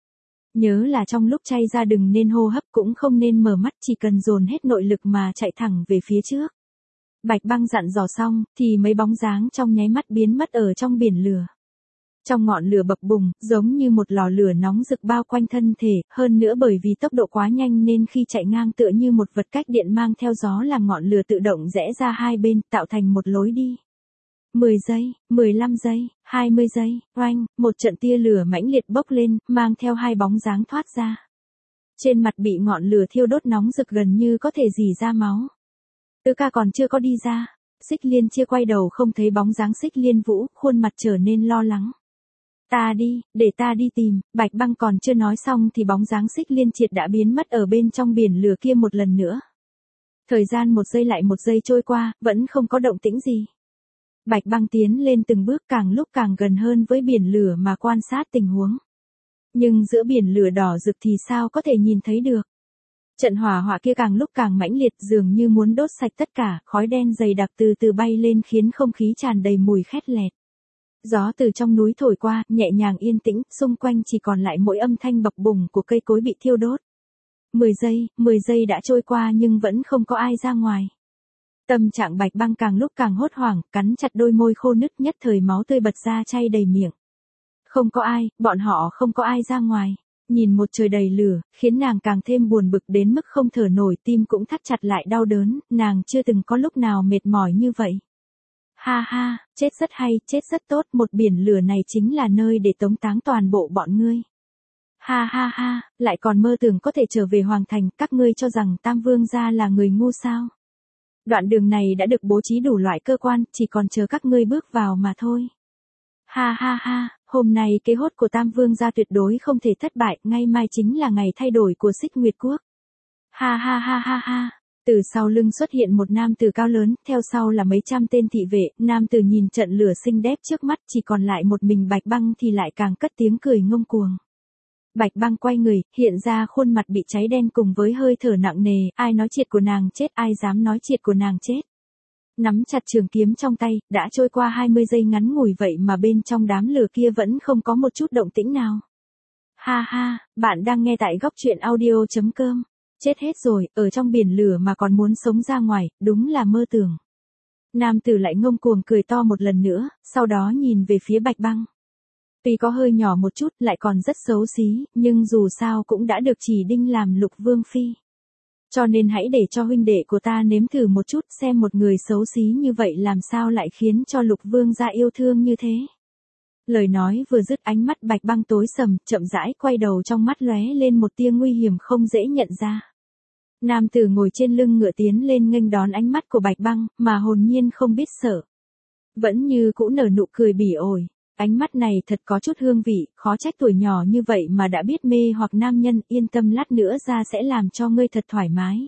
Nhớ là trong lúc chay ra đừng nên hô hấp cũng không nên mở mắt, chỉ cần dồn hết nội lực mà chạy thẳng về phía trước. Bạch Băng dặn dò xong, thì mấy bóng dáng trong nháy mắt biến mất ở trong biển lửa. Trong ngọn lửa bập bùng, giống như một lò lửa nóng rực bao quanh thân thể, hơn nữa bởi vì tốc độ quá nhanh nên khi chạy ngang tựa như một vật cách điện mang theo gió làm ngọn lửa tự động rẽ ra hai bên, tạo thành một lối đi. 10 giây, 15 giây, 20 giây, oanh, một trận tia lửa mãnh liệt bốc lên, mang theo hai bóng dáng thoát ra. Trên mặt bị ngọn lửa thiêu đốt nóng rực gần như có thể rỉ ra máu. Tứ ca còn chưa có đi ra. Xích Liên chia quay đầu không thấy bóng dáng Xích Liên Vũ, khuôn mặt trở nên lo lắng. Ta đi, để ta đi tìm. Bạch Băng còn chưa nói xong thì bóng dáng Xích Liên Triệt đã biến mất ở bên trong biển lửa kia một lần nữa. Thời gian một giây lại một giây trôi qua, vẫn không có động tĩnh gì. Bạch Băng tiến lên từng bước càng lúc càng gần hơn với biển lửa mà quan sát tình huống. Nhưng giữa biển lửa đỏ rực thì sao có thể nhìn thấy được. Trận hỏa hoạ kia càng lúc càng mãnh liệt, dường như muốn đốt sạch tất cả, khói đen dày đặc từ từ bay lên khiến không khí tràn đầy mùi khét lẹt. Gió từ trong núi thổi qua, nhẹ nhàng yên tĩnh, xung quanh chỉ còn lại mỗi âm thanh bập bùng của cây cối bị thiêu đốt. 10 giây đã trôi qua nhưng vẫn không có ai ra ngoài. Tâm trạng Bạch Băng càng lúc càng hốt hoảng, cắn chặt đôi môi khô nứt, nhất thời máu tươi bật ra chay đầy miệng. Không có ai, bọn họ không có ai ra ngoài. Nhìn một trời đầy lửa, khiến nàng càng thêm buồn bực đến mức không thở nổi, tim cũng thắt chặt lại đau đớn, nàng chưa từng có lúc nào mệt mỏi như vậy. Ha ha, chết rất hay, chết rất tốt, một biển lửa này chính là nơi để tống táng toàn bộ bọn ngươi. Ha ha ha, lại còn mơ tưởng có thể trở về Hoàng Thành, các ngươi cho rằng Tam Vương gia là người ngu sao? Đoạn đường này đã được bố trí đủ loại cơ quan, chỉ còn chờ các ngươi bước vào mà thôi. Ha ha ha, hôm nay kế hoạch của Tam Vương gia tuyệt đối không thể thất bại, ngày mai chính là ngày thay đổi của Xích Nguyệt Quốc. Ha ha ha ha ha. Từ sau lưng xuất hiện một nam tử cao lớn, theo sau là mấy trăm tên thị vệ, nam tử nhìn trận lửa xinh đẹp trước mắt, chỉ còn lại một mình Bạch Băng thì lại càng cất tiếng cười ngông cuồng. Bạch Băng quay người, hiện ra khuôn mặt bị cháy đen cùng với hơi thở nặng nề, ai nói triệt của nàng chết, ai dám nói triệt của nàng chết. Nắm chặt trường kiếm trong tay, đã trôi qua 20 giây ngắn ngủi vậy mà bên trong đám lửa kia vẫn không có một chút động tĩnh nào. Ha ha, bạn đang nghe tại góc truyện audio.com. Chết hết rồi, ở trong biển lửa mà còn muốn sống ra ngoài, đúng là mơ tưởng. Nam tử lại ngông cuồng cười to một lần nữa, sau đó nhìn về phía Bạch Băng. Tuy có hơi nhỏ một chút, lại còn rất xấu xí, nhưng dù sao cũng đã được chỉ đinh làm Lục Vương Phi. Cho nên hãy để cho huynh đệ của ta nếm thử một chút xem một người xấu xí như vậy làm sao lại khiến cho Lục Vương gia yêu thương như thế. Lời nói vừa dứt, ánh mắt Bạch Băng tối sầm, chậm rãi quay đầu, trong mắt lóe lên một tia nguy hiểm không dễ nhận ra. Nam tử ngồi trên lưng ngựa tiến lên nghênh đón ánh mắt của Bạch Băng, mà hồn nhiên không biết sợ. Vẫn như cũ nở nụ cười bỉ ổi. Ánh mắt này thật có chút hương vị, khó trách tuổi nhỏ như vậy mà đã biết mê hoặc nam nhân, yên tâm lát nữa ra sẽ làm cho ngươi thật thoải mái.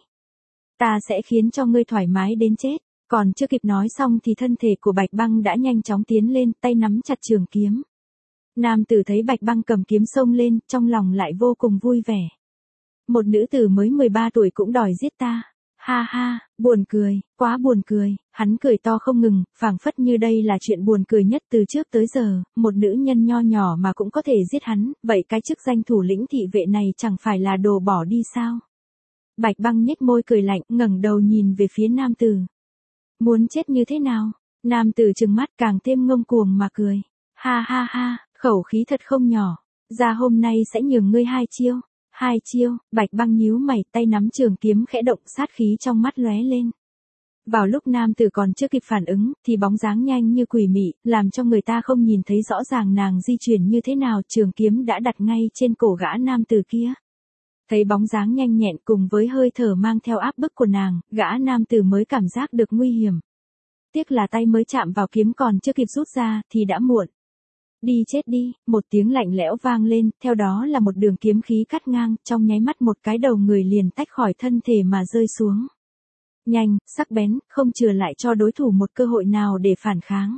Ta sẽ khiến cho ngươi thoải mái đến chết. Còn chưa kịp nói xong thì thân thể của Bạch Băng đã nhanh chóng tiến lên, tay nắm chặt trường kiếm. Nam tử thấy Bạch Băng cầm kiếm xông lên, trong lòng lại vô cùng vui vẻ. Một nữ tử mới 13 tuổi cũng đòi giết ta. Ha ha, buồn cười, quá buồn cười, hắn cười to không ngừng, phảng phất như đây là chuyện buồn cười nhất từ trước tới giờ, một nữ nhân nho nhỏ mà cũng có thể giết hắn, vậy cái chức danh thủ lĩnh thị vệ này chẳng phải là đồ bỏ đi sao? Bạch Băng nhếch môi cười lạnh, ngẩng đầu nhìn về phía nam tử. Muốn chết như thế nào? Nam tử trừng mắt càng thêm ngông cuồng mà cười. Ha ha ha, khẩu khí thật không nhỏ, ra hôm nay sẽ nhường ngươi 2 chiêu. 2 chiêu, Bạch Băng nhíu mày, tay nắm trường kiếm khẽ động, sát khí trong mắt lóe lên. Vào lúc nam tử còn chưa kịp phản ứng, thì bóng dáng nhanh như quỷ mị, làm cho người ta không nhìn thấy rõ ràng nàng di chuyển như thế nào, trường kiếm đã đặt ngay trên cổ gã nam tử kia. Thấy bóng dáng nhanh nhẹn cùng với hơi thở mang theo áp bức của nàng, gã nam tử mới cảm giác được nguy hiểm. Tiếc là tay mới chạm vào kiếm còn chưa kịp rút ra, thì đã muộn. Đi chết đi, một tiếng lạnh lẽo vang lên, theo đó là một đường kiếm khí cắt ngang, trong nháy mắt một cái đầu người liền tách khỏi thân thể mà rơi xuống. Nhanh, sắc bén, không chừa lại cho đối thủ một cơ hội nào để phản kháng.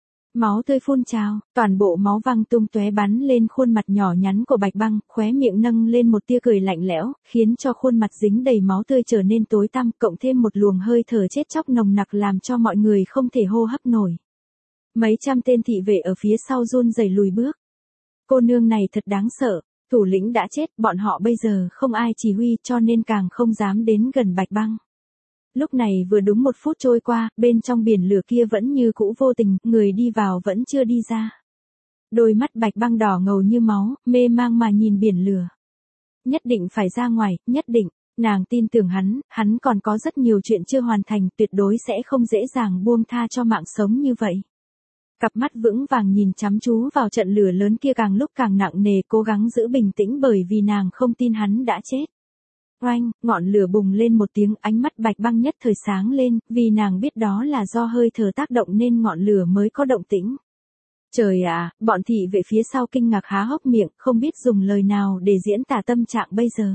Máu tươi phun trào, toàn bộ máu văng tung tóe bắn lên khuôn mặt nhỏ nhắn của Bạch Băng, khóe miệng nâng lên một tia cười lạnh lẽo, khiến cho khuôn mặt dính đầy máu tươi trở nên tối tăm, cộng thêm một luồng hơi thở chết chóc nồng nặc làm cho mọi người không thể hô hấp nổi. Mấy trăm tên thị vệ ở phía sau run rẩy lùi bước. Cô nương này thật đáng sợ. Thủ lĩnh đã chết, bọn họ bây giờ không ai chỉ huy cho nên càng không dám đến gần Bạch Băng. Lúc này vừa đúng 1 phút trôi qua, bên trong biển lửa kia vẫn như cũ vô tình, người đi vào vẫn chưa đi ra. Đôi mắt Bạch Băng đỏ ngầu như máu, mê mang mà nhìn biển lửa. Nhất định phải ra ngoài, nhất định, nàng tin tưởng hắn còn có rất nhiều chuyện chưa hoàn thành, tuyệt đối sẽ không dễ dàng buông tha cho mạng sống như vậy. Cặp mắt vững vàng nhìn chăm chú vào trận lửa lớn kia càng lúc càng nặng nề, cố gắng giữ bình tĩnh bởi vì nàng không tin hắn đã chết. Oanh, ngọn lửa bùng lên một tiếng, ánh mắt Bạch Băng nhất thời sáng lên, vì nàng biết đó là do hơi thở tác động nên ngọn lửa mới có động tĩnh. Trời ạ, bọn thị vệ phía sau kinh ngạc há hốc miệng, không biết dùng lời nào để diễn tả tâm trạng bây giờ.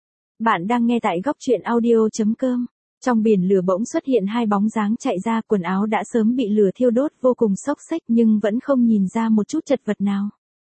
Bạn đang nghe tại góc truyện audio.com. Trong biển lửa bỗng xuất hiện 2 bóng dáng chạy ra, quần áo đã sớm bị lửa thiêu đốt vô cùng xốc xếch nhưng vẫn không nhìn ra một chút chật vật nào.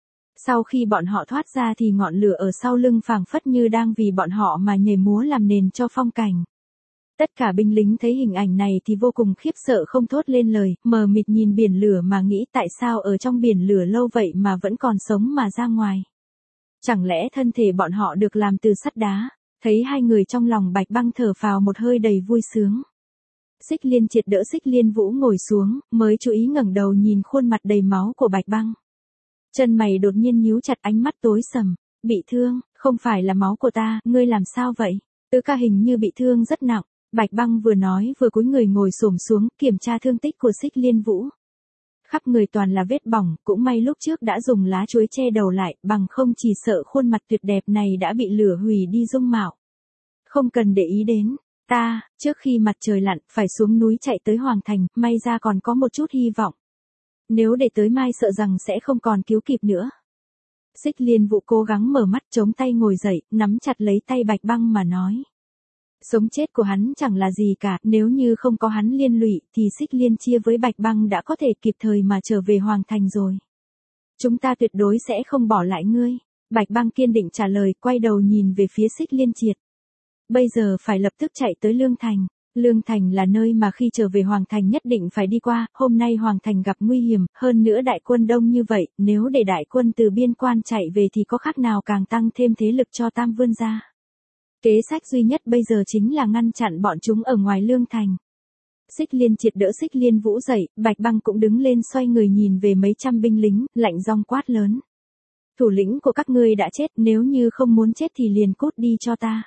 Sau khi bọn họ thoát ra thì ngọn lửa ở sau lưng phảng phất như đang vì bọn họ mà nhảy múa làm nền cho phong cảnh. Tất cả binh lính thấy hình ảnh này thì vô cùng khiếp sợ không thốt lên lời, mờ mịt nhìn biển lửa mà nghĩ tại sao ở trong biển lửa lâu vậy mà vẫn còn sống mà ra ngoài. Chẳng lẽ thân thể bọn họ được làm từ sắt đá? Thấy 2 người trong lòng Bạch Băng thở phào một hơi đầy vui sướng. Xích Liên Triệt đỡ Xích Liên Vũ ngồi xuống, mới chú ý ngẩng đầu nhìn khuôn mặt đầy máu của Bạch Băng. Chân mày đột nhiên nhíu chặt, ánh mắt tối sầm, bị thương, không phải là máu của ta, ngươi làm sao vậy? Tứ ca hình như bị thương rất nặng. Bạch Băng vừa nói vừa cúi người ngồi xổm xuống kiểm tra thương tích của Xích Liên Vũ. Khắp người toàn là vết bỏng, cũng may lúc trước đã dùng lá chuối che đầu lại, bằng không chỉ sợ khuôn mặt tuyệt đẹp này đã bị lửa hủy đi dung mạo. Không cần để ý đến, ta, trước khi mặt trời lặn, phải xuống núi chạy tới Hoàng Thành, may ra còn có một chút hy vọng. Nếu để tới mai sợ rằng sẽ không còn cứu kịp nữa. Xích Liên Vũ cố gắng mở mắt chống tay ngồi dậy, nắm chặt lấy tay Bạch Băng mà nói. Sống chết của hắn chẳng là gì cả, nếu như không có hắn liên lụy thì Xích Liên chia với Bạch Băng đã có thể kịp thời mà trở về Hoàng Thành rồi. Chúng ta tuyệt đối sẽ không bỏ lại ngươi. Bạch Băng kiên định trả lời, quay đầu nhìn về phía Xích Liên Triệt. Bây giờ phải lập tức chạy tới Lương Thành. Lương Thành là nơi mà khi trở về Hoàng Thành nhất định phải đi qua, hôm nay Hoàng Thành gặp nguy hiểm, hơn nữa đại quân đông như vậy, nếu để đại quân từ biên quan chạy về thì có khác nào càng tăng thêm thế lực cho Tam Vương gia. Kế sách duy nhất bây giờ chính là ngăn chặn bọn chúng ở ngoài Lương Thành. Xích Liên Triệt đỡ Xích Liên Vũ dậy, Bạch Băng cũng đứng lên xoay người nhìn về mấy trăm binh lính, lạnh giọng quát lớn. Thủ lĩnh của các ngươi đã chết, nếu như không muốn chết thì liền cút đi cho ta.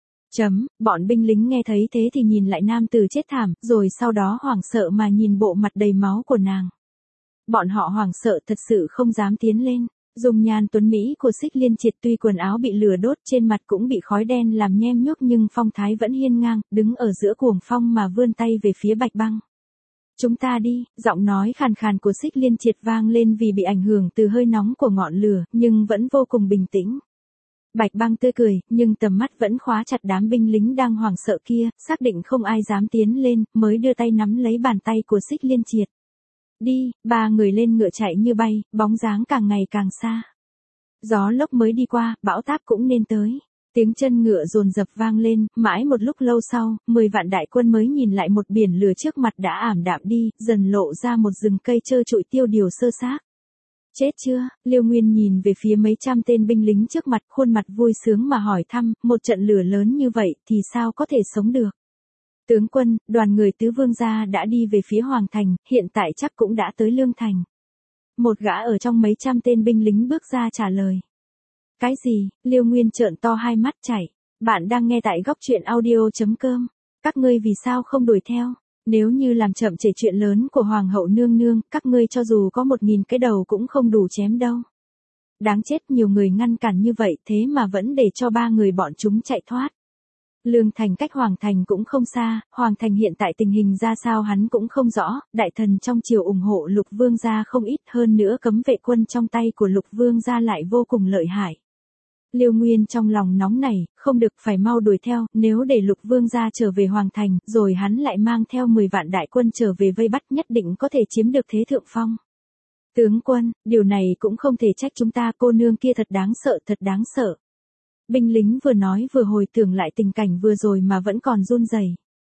Bọn binh lính nghe thấy thế thì nhìn lại nam tử chết thảm, rồi sau đó hoảng sợ mà nhìn bộ mặt đầy máu của nàng. Bọn họ hoảng sợ thật sự không dám tiến lên. Dung nhan tuấn Mỹ của Xích Liên Triệt tuy quần áo bị lửa đốt, trên mặt cũng bị khói đen làm nhem nhuốc nhưng phong thái vẫn hiên ngang, đứng ở giữa cuồng phong mà vươn tay về phía Bạch Băng. Chúng ta đi, giọng nói khàn khàn của Xích Liên Triệt vang lên vì bị ảnh hưởng từ hơi nóng của ngọn lửa, nhưng vẫn vô cùng bình tĩnh. Bạch Băng tươi cười, nhưng tầm mắt vẫn khóa chặt đám binh lính đang hoảng sợ kia, xác định không ai dám tiến lên, mới đưa tay nắm lấy bàn tay của Xích Liên Triệt. Đi, 3 người lên ngựa chạy như bay, bóng dáng càng ngày càng xa. Gió lốc mới đi qua, bão táp cũng nên tới. Tiếng chân ngựa dồn dập vang lên, mãi một lúc lâu sau, 10 vạn đại quân mới nhìn lại một biển lửa trước mặt đã ảm đạm đi, dần lộ ra một rừng cây trơ trụi tiêu điều sơ xác. Chết chưa? Liêu Nguyên nhìn về phía mấy trăm tên binh lính trước mặt, khuôn mặt vui sướng mà hỏi thăm, một trận lửa lớn như vậy thì sao có thể sống được? Tướng quân, đoàn người tứ vương gia đã đi về phía Hoàng Thành, hiện tại chắc cũng đã tới Lương Thành. Một gã ở trong mấy trăm tên binh lính bước ra trả lời. Cái gì? Liêu Nguyên trợn to hai mắt chảy. Bạn đang nghe tại góc truyện audio.com. Các ngươi vì sao không đuổi theo? Nếu như làm chậm trễ chuyện lớn của Hoàng hậu nương nương, các ngươi cho dù có 1000 cái đầu cũng không đủ chém đâu. Đáng chết, nhiều người ngăn cản như vậy thế mà vẫn để cho 3 người bọn chúng chạy thoát. Lương Thành cách Hoàng Thành cũng không xa, Hoàng Thành hiện tại tình hình ra sao hắn cũng không rõ, đại thần trong triều ủng hộ Lục Vương gia không ít, hơn nữa cấm vệ quân trong tay của Lục Vương gia lại vô cùng lợi hại. Liêu Nguyên trong lòng nóng này, không được, phải mau đuổi theo, nếu để Lục Vương gia trở về Hoàng Thành, rồi hắn lại mang theo 10 vạn đại quân trở về vây bắt, nhất định có thể chiếm được thế thượng phong. Tướng quân, điều này cũng không thể trách chúng ta, cô nương kia thật đáng sợ, thật đáng sợ. Binh lính vừa nói vừa hồi tưởng lại tình cảnh vừa rồi mà vẫn còn run rẩy.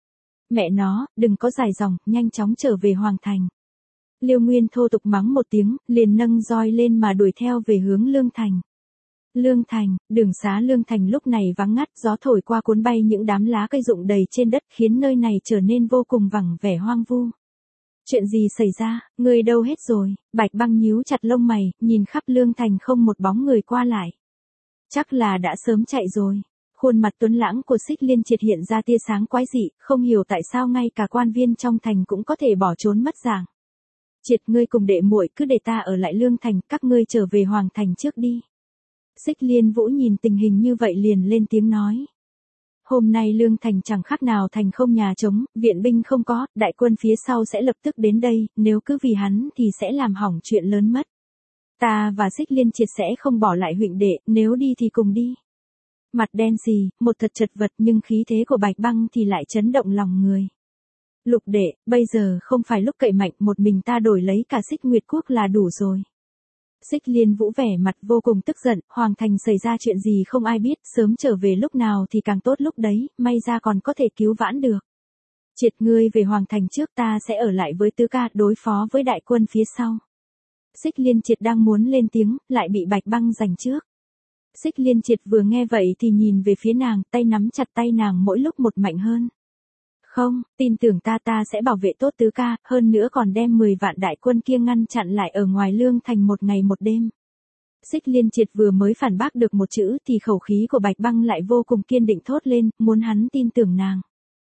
Mẹ nó, đừng có dài dòng, nhanh chóng trở về Hoàng Thành. Liêu Nguyên thô tục mắng một tiếng, liền nâng roi lên mà đuổi theo về hướng Lương Thành. Lương Thành, đường xá Lương Thành lúc này vắng ngắt, gió thổi qua cuốn bay những đám lá cây rụng đầy trên đất, khiến nơi này trở nên vô cùng vắng vẻ hoang vu. Chuyện gì xảy ra, người đâu hết rồi? Bạch Băng nhíu chặt lông mày, nhìn khắp Lương Thành không một bóng người qua lại. Chắc là đã sớm chạy rồi. Khuôn mặt tuấn lãng của Xích Liên Triệt hiện ra tia sáng quái dị, không hiểu tại sao ngay cả quan viên trong thành cũng có thể bỏ trốn mất dạng. Triệt, ngươi cùng đệ muội cứ để ta ở lại Lương Thành, các ngươi trở về Hoàng Thành trước đi. Xích Liên Vũ nhìn tình hình như vậy liền lên tiếng nói. Hôm nay Lương Thành chẳng khác nào thành không nhà trống, viện binh không có, đại quân phía sau sẽ lập tức đến đây, nếu cứ vì hắn thì sẽ làm hỏng chuyện lớn mất. Ta và Xích Liên Triệt sẽ không bỏ lại huynh đệ, nếu đi thì cùng đi. Mặt đen xì, một thật chật vật nhưng khí thế của Bạch Băng thì lại chấn động lòng người. Lục đệ, bây giờ không phải lúc cậy mạnh, một mình ta đổi lấy cả Xích Nguyệt Quốc là đủ rồi. Xích Liên Vũ vẻ mặt vô cùng tức giận, Hoàng Thành xảy ra chuyện gì không ai biết, sớm trở về lúc nào thì càng tốt lúc đấy, may ra còn có thể cứu vãn được. Triệt, ngươi về Hoàng Thành trước, ta sẽ ở lại với Tứ ca đối phó với đại quân phía sau. Xích Liên Triệt đang muốn lên tiếng, lại bị Bạch Băng giành trước. Xích Liên Triệt vừa nghe vậy thì nhìn về phía nàng, tay nắm chặt tay nàng mỗi lúc một mạnh hơn. Không, tin tưởng ta sẽ bảo vệ tốt Tứ ca, hơn nữa còn đem 10 vạn đại quân kia ngăn chặn lại ở ngoài Lương Thành một ngày một đêm. Xích Liên Triệt vừa mới phản bác được một chữ thì khẩu khí của Bạch Băng lại vô cùng kiên định thốt lên, muốn hắn tin tưởng nàng.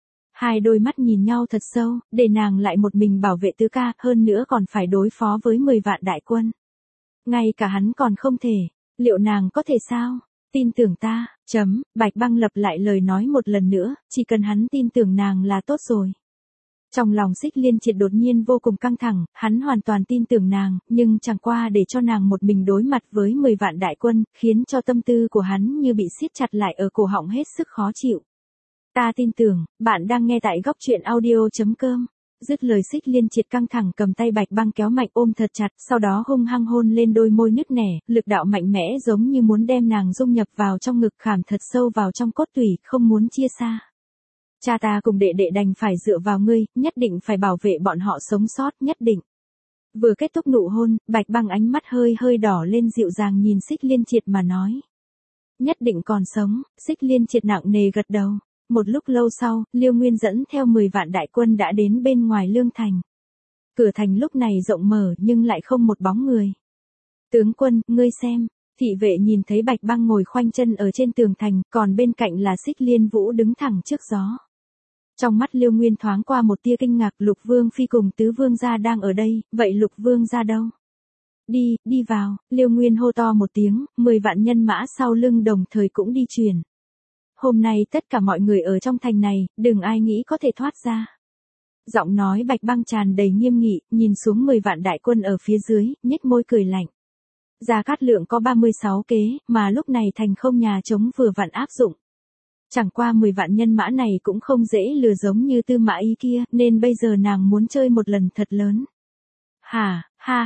Hai đôi mắt nhìn nhau thật sâu, để nàng lại một mình bảo vệ Tứ ca, hơn nữa còn phải đối phó với 10 vạn đại quân. Ngay cả hắn còn không thể, liệu nàng có thể sao? Tin tưởng ta, Bạch Băng lặp lại lời nói một lần nữa, chỉ cần hắn tin tưởng nàng là tốt rồi. Trong lòng Xích Liên Triệt đột nhiên vô cùng căng thẳng, hắn hoàn toàn tin tưởng nàng, nhưng chẳng qua để cho nàng một mình đối mặt với 10 vạn đại quân, khiến cho tâm tư của hắn như bị siết chặt lại ở cổ họng hết sức khó chịu. Ta tin tưởng, bạn đang nghe tại góc truyện audio.com. Dứt lời Xích Liên Triệt căng thẳng cầm tay Bạch Băng kéo mạnh ôm thật chặt, sau đó hung hăng hôn lên đôi môi nứt nẻ, lực đạo mạnh mẽ giống như muốn đem nàng dung nhập vào trong ngực, khảm thật sâu vào trong cốt tủy, không muốn chia xa. Cha ta cùng đệ đệ đành phải dựa vào ngươi, nhất định phải bảo vệ bọn họ sống sót, nhất định. Vừa kết thúc nụ hôn, Bạch Băng ánh mắt hơi hơi đỏ lên dịu dàng nhìn Xích Liên Triệt mà nói. Nhất định còn sống, Xích Liên Triệt nặng nề gật đầu. Một lúc lâu sau, Liêu Nguyên dẫn theo 10 vạn đại quân đã đến bên ngoài Lương Thành. Cửa thành lúc này rộng mở nhưng lại không một bóng người. Tướng quân, ngươi xem, thị vệ nhìn thấy Bạch Băng ngồi khoanh chân ở trên tường thành, còn bên cạnh là Xích Liên Vũ đứng thẳng trước gió. Trong mắt Liêu Nguyên thoáng qua một tia kinh ngạc, Lục Vương Phi cùng Tứ Vương gia đang ở đây, vậy Lục Vương gia đâu? Đi vào, Liêu Nguyên hô to một tiếng, 10 vạn nhân mã sau lưng đồng thời cũng đi truyền. Hôm nay tất cả mọi người ở trong thành này, đừng ai nghĩ có thể thoát ra. Giọng nói Bạch Băng tràn đầy nghiêm nghị, nhìn xuống 10 vạn đại quân ở phía dưới, nhếch môi cười lạnh. Gia Cát Lượng có 36 kế, mà lúc này thành không nhà trống vừa vặn áp dụng. Chẳng qua 10 vạn nhân mã này cũng không dễ lừa giống như Tư Mã Ý kia, nên bây giờ nàng muốn chơi một lần thật lớn. Ha,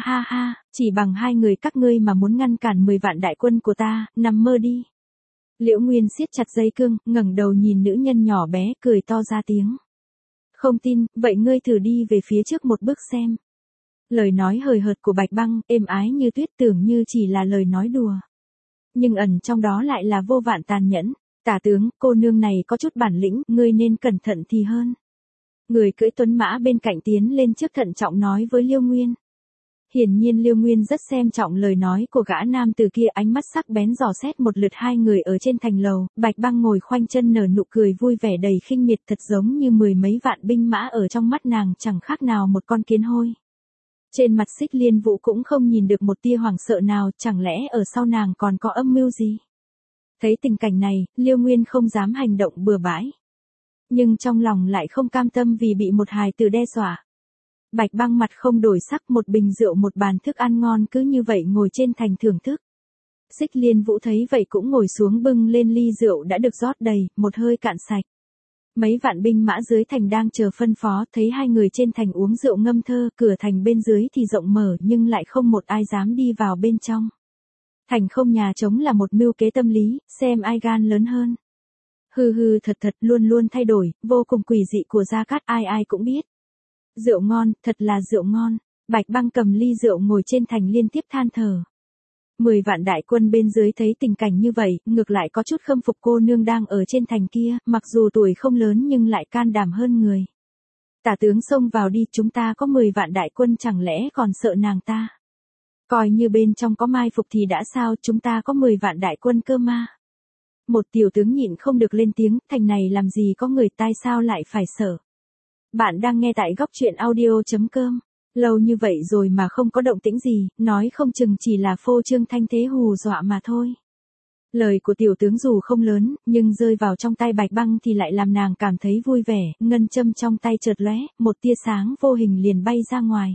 chỉ bằng hai người các ngươi mà muốn ngăn cản 10 vạn đại quân của ta, nằm mơ đi. Liễu Nguyên siết chặt dây cương, ngẩng đầu nhìn nữ nhân nhỏ bé, cười to ra tiếng. Không tin, vậy ngươi thử đi về phía trước một bước xem. Lời nói hời hợt của Bạch Băng, êm ái như tuyết, tưởng như chỉ là lời nói đùa. Nhưng ẩn trong đó lại là vô vạn tàn nhẫn. Tả tướng, cô nương này có chút bản lĩnh, ngươi nên cẩn thận thì hơn. Người cưỡi tuấn mã bên cạnh tiến lên trước thận trọng nói với Liêu Nguyên. Hiển nhiên Liêu Nguyên rất xem trọng lời nói của gã nam từ kia, ánh mắt sắc bén dò xét một lượt hai người ở trên thành lầu. Bạch Băng ngồi khoanh chân nở nụ cười vui vẻ đầy khinh miệt, thật giống như 10 mấy vạn binh mã ở trong mắt nàng chẳng khác nào một con kiến hôi. Trên mặt Xích Liên Vũ cũng không nhìn được một tia hoảng sợ nào, chẳng lẽ ở sau nàng còn có âm mưu gì? Thấy tình cảnh này, Liêu Nguyên không dám hành động bừa bãi. Nhưng trong lòng lại không cam tâm vì bị một hài tử đe dọa. Bạch Băng mặt không đổi sắc, một bình rượu một bàn thức ăn ngon cứ như vậy ngồi trên thành thưởng thức. Xích Liên Vũ thấy vậy cũng ngồi xuống bưng lên ly rượu đã được rót đầy, một hơi cạn sạch. Mấy vạn binh mã dưới thành đang chờ phân phó, thấy hai người trên thành uống rượu ngâm thơ, cửa thành bên dưới thì rộng mở nhưng lại không một ai dám đi vào bên trong. Thành không nhà trống là một mưu kế tâm lý, xem ai gan lớn hơn. Hừ thật luôn luôn thay đổi, vô cùng quỷ dị của Gia Cát ai cũng biết. Rượu ngon, thật là rượu ngon. Bạch Băng cầm ly rượu ngồi trên thành liên tiếp than thở. 10 vạn đại quân bên dưới thấy tình cảnh như vậy, ngược lại có chút khâm phục cô nương đang ở trên thành kia, mặc dù tuổi không lớn nhưng lại can đảm hơn người. Tả tướng xông vào đi, chúng ta có 10 vạn đại quân chẳng lẽ còn sợ nàng ta. Coi như bên trong có mai phục thì đã sao, chúng ta có 10 vạn đại quân cơ mà. Một tiểu tướng nhịn không được lên tiếng, thành này làm gì có người tai sao lại phải sợ. Bạn đang nghe tại góc truyện audio.com. Lâu như vậy rồi mà không có động tĩnh gì, nói không chừng chỉ là phô trương thanh thế hù dọa mà thôi. Lời của tiểu tướng dù không lớn, nhưng rơi vào trong tay Bạch Băng thì lại làm nàng cảm thấy vui vẻ, ngân châm trong tay chợt lóe, một tia sáng vô hình liền bay ra ngoài.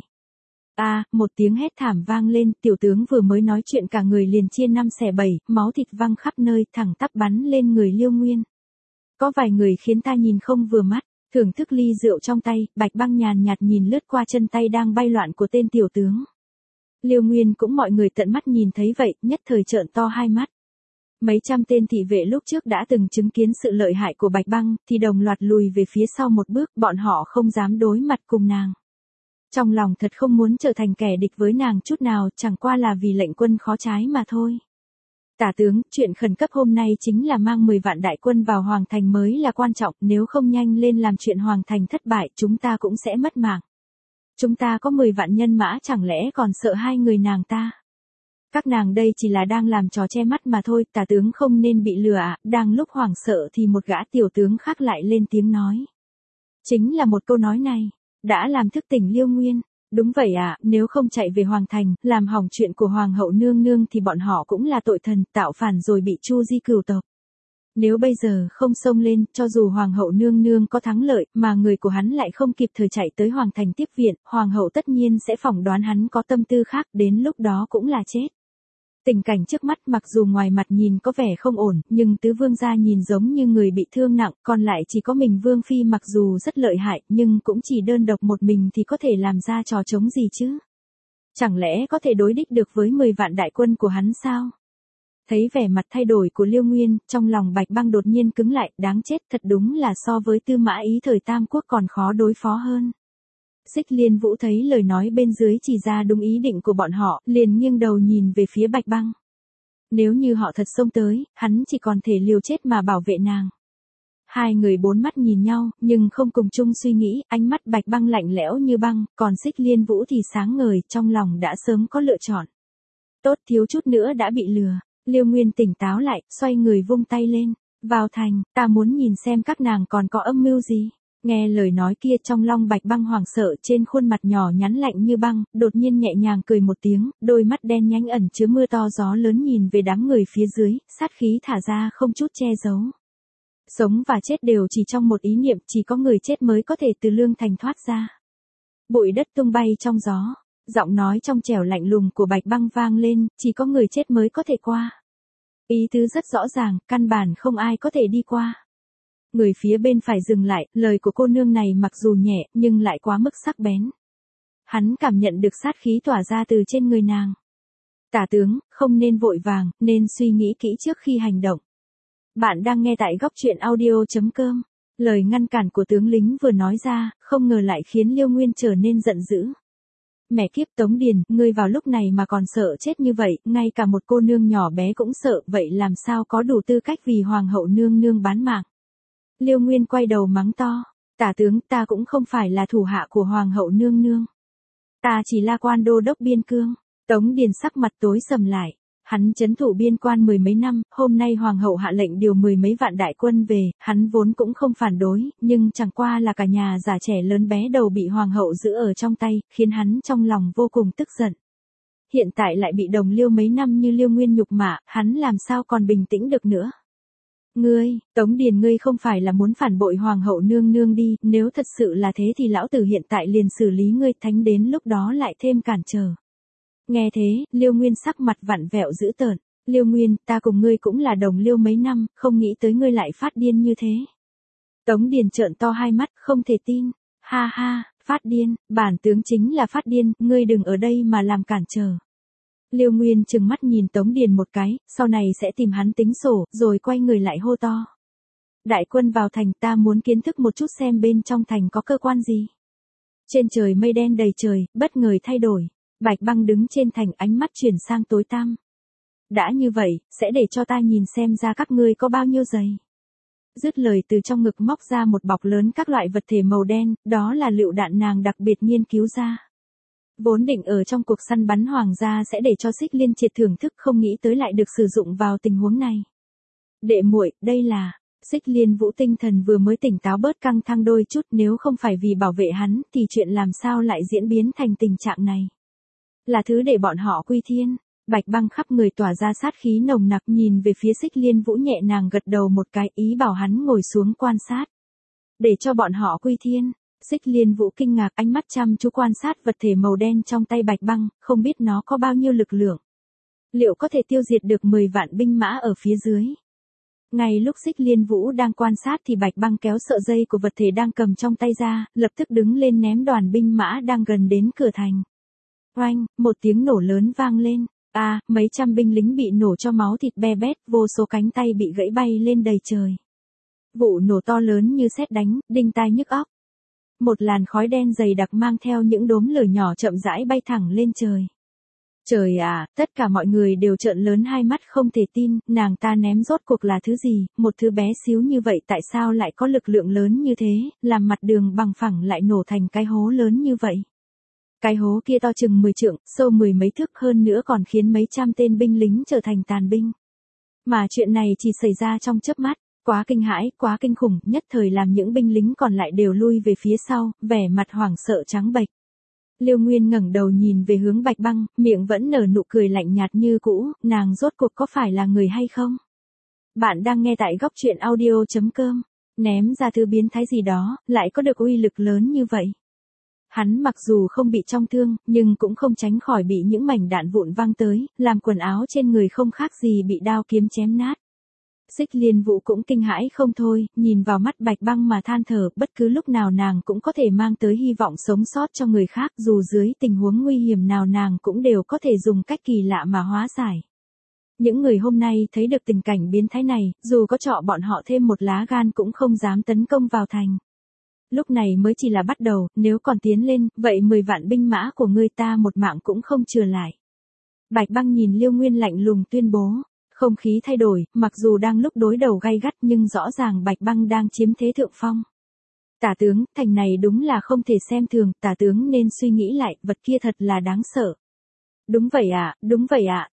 Một tiếng hét thảm vang lên, tiểu tướng vừa mới nói chuyện cả người liền chia 5 xẻ 7, máu thịt văng khắp nơi, thẳng tắp bắn lên người Liêu Nguyên. Có vài người khiến ta nhìn không vừa mắt. Thưởng thức ly rượu trong tay, Bạch Băng nhàn nhạt nhìn lướt qua chân tay đang bay loạn của tên tiểu tướng. Liêu Nguyên cũng mọi người tận mắt nhìn thấy vậy, nhất thời trợn to hai mắt. Mấy trăm tên thị vệ lúc trước đã từng chứng kiến sự lợi hại của Bạch Băng, thì đồng loạt lùi về phía sau một bước, bọn họ không dám đối mặt cùng nàng. Trong lòng thật không muốn trở thành kẻ địch với nàng chút nào, chẳng qua là vì lệnh quân khó trái mà thôi. Tả tướng, chuyện khẩn cấp hôm nay chính là mang 10 vạn đại quân vào Hoàng Thành mới là quan trọng, nếu không nhanh lên làm chuyện Hoàng Thành thất bại chúng ta cũng sẽ mất mạng. Chúng ta có 10 vạn nhân mã chẳng lẽ còn sợ hai người nàng ta. Các nàng đây chỉ là đang làm trò che mắt mà thôi, tả tướng không nên bị lừa ạ. Đang lúc hoảng sợ thì một gã tiểu tướng khác lại lên tiếng nói. Chính là một câu nói này, đã làm thức tỉnh Liêu Nguyên. Đúng vậy ạ, nếu không chạy về Hoàng Thành, làm hỏng chuyện của Hoàng hậu nương nương thì bọn họ cũng là tội thần, tạo phản rồi bị chu di cửu tộc. Nếu bây giờ không xông lên, cho dù Hoàng hậu nương nương có thắng lợi, mà người của hắn lại không kịp thời chạy tới Hoàng Thành tiếp viện, Hoàng hậu tất nhiên sẽ phỏng đoán hắn có tâm tư khác, đến lúc đó cũng là chết. Tình cảnh trước mắt mặc dù ngoài mặt nhìn có vẻ không ổn, nhưng tứ vương gia nhìn giống như người bị thương nặng, còn lại chỉ có mình vương phi mặc dù rất lợi hại, nhưng cũng chỉ đơn độc một mình thì có thể làm ra trò trống gì chứ? Chẳng lẽ có thể đối địch được với 10 vạn đại quân của hắn sao? Thấy vẻ mặt thay đổi của Liêu Nguyên, trong lòng Bạch Băng đột nhiên cứng lại, đáng chết, thật đúng là so với Tư Mã Ý thời Tam Quốc còn khó đối phó hơn. Xích Liên Vũ thấy lời nói bên dưới chỉ ra đúng ý định của bọn họ, liền nghiêng đầu nhìn về phía Bạch Băng. Nếu như họ thật xông tới, hắn chỉ còn thể liều chết mà bảo vệ nàng. Hai người bốn mắt nhìn nhau, nhưng không cùng chung suy nghĩ, ánh mắt Bạch Băng lạnh lẽo như băng, còn Xích Liên Vũ thì sáng ngời, trong lòng đã sớm có lựa chọn. Tốt, thiếu chút nữa đã bị lừa. Liêu Nguyên tỉnh táo lại, xoay người vung tay lên. Vào thành, ta muốn nhìn xem các nàng còn có âm mưu gì. Nghe lời nói kia trong lòng Bạch Băng hoảng sợ, trên khuôn mặt nhỏ nhắn lạnh như băng, đột nhiên nhẹ nhàng cười một tiếng, đôi mắt đen nhánh ẩn chứa mưa to gió lớn nhìn về đám người phía dưới, sát khí thả ra không chút che giấu. Sống và chết đều chỉ trong một ý niệm, chỉ có người chết mới có thể từ lương thành thoát ra. Bụi đất tung bay trong gió, giọng nói trong trẻo lạnh lùng của Bạch Băng vang lên, chỉ có người chết mới có thể qua. Ý tứ rất rõ ràng, căn bản không ai có thể đi qua. Người phía bên phải dừng lại, lời của cô nương này mặc dù nhẹ, nhưng lại quá mức sắc bén. Hắn cảm nhận được sát khí tỏa ra từ trên người nàng. Tả tướng, không nên vội vàng, nên suy nghĩ kỹ trước khi hành động. Bạn đang nghe tại góc truyện audio.com. Lời ngăn cản của tướng lính vừa nói ra, không ngờ lại khiến Liêu Nguyên trở nên giận dữ. Mẹ kiếp Tống Điền, ngươi vào lúc này mà còn sợ chết như vậy, ngay cả một cô nương nhỏ bé cũng sợ, vậy làm sao có đủ tư cách vì Hoàng hậu nương nương bán mạng. Liêu Nguyên quay đầu mắng to, tả tướng, ta cũng không phải là thủ hạ của Hoàng hậu nương nương. Ta chỉ là quan đô đốc biên cương. Tống Điền sắc mặt tối sầm lại. Hắn trấn thủ biên quan 10 mấy năm, hôm nay Hoàng hậu hạ lệnh điều 10 mấy vạn đại quân về, hắn vốn cũng không phản đối, nhưng chẳng qua là cả nhà già trẻ lớn bé đầu bị Hoàng hậu giữ ở trong tay, khiến hắn trong lòng vô cùng tức giận. Hiện tại lại bị đồng liêu mấy năm như Liêu Nguyên nhục mạ, hắn làm sao còn bình tĩnh được nữa. Ngươi, Tống Điền, ngươi không phải là muốn phản bội Hoàng hậu nương nương đi, nếu thật sự là thế thì lão tử hiện tại liền xử lý ngươi, thánh đến lúc đó lại thêm cản trở. Nghe thế, Liêu Nguyên sắc mặt vặn vẹo dữ tợn. Liêu Nguyên, ta cùng ngươi cũng là đồng liêu mấy năm, không nghĩ tới ngươi lại phát điên như thế. Tống Điền trợn to hai mắt, không thể tin. Ha ha, phát điên, bản tướng chính là phát điên, ngươi đừng ở đây mà làm cản trở. Liêu Nguyên trừng mắt nhìn Tống Điền một cái, sau này sẽ tìm hắn tính sổ, rồi quay người lại hô to. Đại quân vào thành, ta muốn kiến thức một chút xem bên trong thành có cơ quan gì. Trên trời mây đen đầy trời, bất ngờ thay đổi. Bạch Băng đứng trên thành, ánh mắt chuyển sang tối tăm. Đã như vậy, sẽ để cho ta nhìn xem ra các ngươi có bao nhiêu giày. Dứt lời từ trong ngực móc ra một bọc lớn các loại vật thể màu đen, đó là lựu đạn nàng đặc biệt nghiên cứu ra. Vốn định ở trong cuộc săn bắn hoàng gia sẽ để cho Xích Liên Triệt thưởng thức, không nghĩ tới lại được sử dụng vào tình huống này. Đệ muội, đây là... Xích Liên Vũ tinh thần vừa mới tỉnh táo bớt căng thẳng đôi chút, nếu không phải vì bảo vệ hắn thì chuyện làm sao lại diễn biến thành tình trạng này. Là thứ để bọn họ quy thiên. Bạch Băng khắp người tỏa ra sát khí nồng nặc, nhìn về phía Xích Liên Vũ nhẹ nàng gật đầu một cái, ý bảo hắn ngồi xuống quan sát. Để cho bọn họ quy thiên. Xích Liên Vũ kinh ngạc, ánh mắt chăm chú quan sát vật thể màu đen trong tay Bạch Băng, không biết nó có bao nhiêu lực lượng. Liệu có thể tiêu diệt được 10 vạn binh mã ở phía dưới? Ngay lúc Xích Liên Vũ đang quan sát thì Bạch Băng kéo sợi dây của vật thể đang cầm trong tay ra, lập tức đứng lên ném đoàn binh mã đang gần đến cửa thành. Oanh, một tiếng nổ lớn vang lên. Mấy trăm binh lính bị nổ cho máu thịt be bét, vô số cánh tay bị gãy bay lên đầy trời. Vụ nổ to lớn như sét đánh, đinh tai nhức óc. Một làn khói đen dày đặc mang theo những đốm lửa nhỏ chậm rãi bay thẳng lên trời. Trời ạ, tất cả mọi người đều trợn lớn hai mắt không thể tin, nàng ta ném rốt cuộc là thứ gì, một thứ bé xíu như vậy tại sao lại có lực lượng lớn như thế, làm mặt đường bằng phẳng lại nổ thành cái hố lớn như vậy. Cái hố kia to chừng 10 trượng, sâu 10 mấy thước, hơn nữa còn khiến mấy trăm tên binh lính trở thành tàn binh. Mà chuyện này chỉ xảy ra trong chớp mắt, quá kinh hãi, quá kinh khủng, nhất thời làm những binh lính còn lại đều lui về phía sau, vẻ mặt hoảng sợ trắng bệch. Liêu Nguyên ngẩng đầu nhìn về hướng Bạch Băng, miệng vẫn nở nụ cười lạnh nhạt như cũ, nàng rốt cuộc có phải là người hay không? Bạn đang nghe tại góc truyện audio.com, ném ra thứ biến thái gì đó, lại có được uy lực lớn như vậy. Hắn mặc dù không bị trọng thương, nhưng cũng không tránh khỏi bị những mảnh đạn vụn văng tới, làm quần áo trên người không khác gì bị đao kiếm chém nát. Xích Liên Vũ cũng kinh hãi không thôi, nhìn vào mắt Bạch Băng mà than thở, bất cứ lúc nào nàng cũng có thể mang tới hy vọng sống sót cho người khác, dù dưới tình huống nguy hiểm nào nàng cũng đều có thể dùng cách kỳ lạ mà hóa giải. Những người hôm nay thấy được tình cảnh biến thái này, dù có cho bọn họ thêm một lá gan cũng không dám tấn công vào thành. Lúc này mới chỉ là bắt đầu, nếu còn tiến lên, vậy 10 vạn binh mã của ngươi ta một mạng cũng không chừa lại. Bạch Băng nhìn Liêu Nguyên lạnh lùng tuyên bố. Không khí thay đổi, mặc dù đang lúc đối đầu gay gắt nhưng rõ ràng Bạch Băng đang chiếm thế thượng phong. Tả tướng, thành này đúng là không thể xem thường, tả tướng nên suy nghĩ lại, vật kia thật là đáng sợ. Đúng vậy ạ,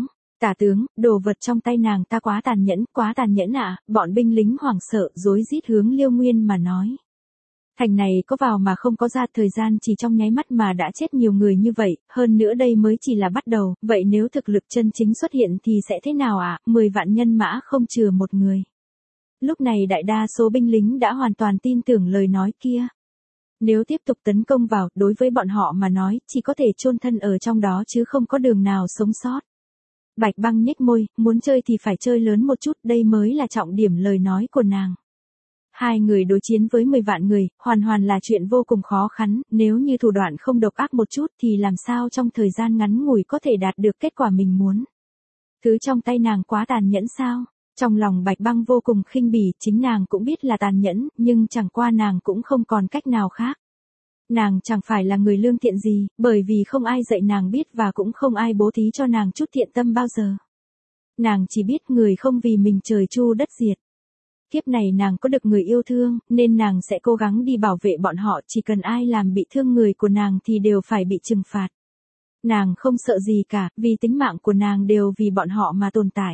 tả tướng, đồ vật trong tay nàng ta quá tàn nhẫn ạ, bọn binh lính hoảng sợ, rối rít hướng Liêu Nguyên mà nói. Thành này có vào mà không có ra, thời gian chỉ trong nháy mắt mà đã chết nhiều người như vậy, hơn nữa đây mới chỉ là bắt đầu, vậy nếu thực lực chân chính xuất hiện thì sẽ thế nào ạ? 10 vạn nhân mã không chừa một người. Lúc này đại đa số binh lính đã hoàn toàn tin tưởng lời nói kia. Nếu tiếp tục tấn công vào, đối với bọn họ mà nói, chỉ có thể chôn thân ở trong đó chứ không có đường nào sống sót. Bạch Băng nhếch môi, muốn chơi thì phải chơi lớn một chút, đây mới là trọng điểm lời nói của nàng. Hai người đối chiến với 10 vạn người, hoàn là chuyện vô cùng khó khăn, nếu như thủ đoạn không độc ác một chút thì làm sao trong thời gian ngắn ngủi có thể đạt được kết quả mình muốn. Thứ trong tay nàng quá tàn nhẫn sao? Trong lòng Bạch Băng vô cùng khinh bỉ, chính nàng cũng biết là tàn nhẫn, nhưng chẳng qua nàng cũng không còn cách nào khác. Nàng chẳng phải là người lương thiện gì, bởi vì không ai dạy nàng biết và cũng không ai bố thí cho nàng chút thiện tâm bao giờ. Nàng chỉ biết người không vì mình trời chu đất diệt. Kiếp này nàng có được người yêu thương, nên nàng sẽ cố gắng đi bảo vệ bọn họ, chỉ cần ai làm bị thương người của nàng thì đều phải bị trừng phạt. Nàng không sợ gì cả, vì tính mạng của nàng đều vì bọn họ mà tồn tại.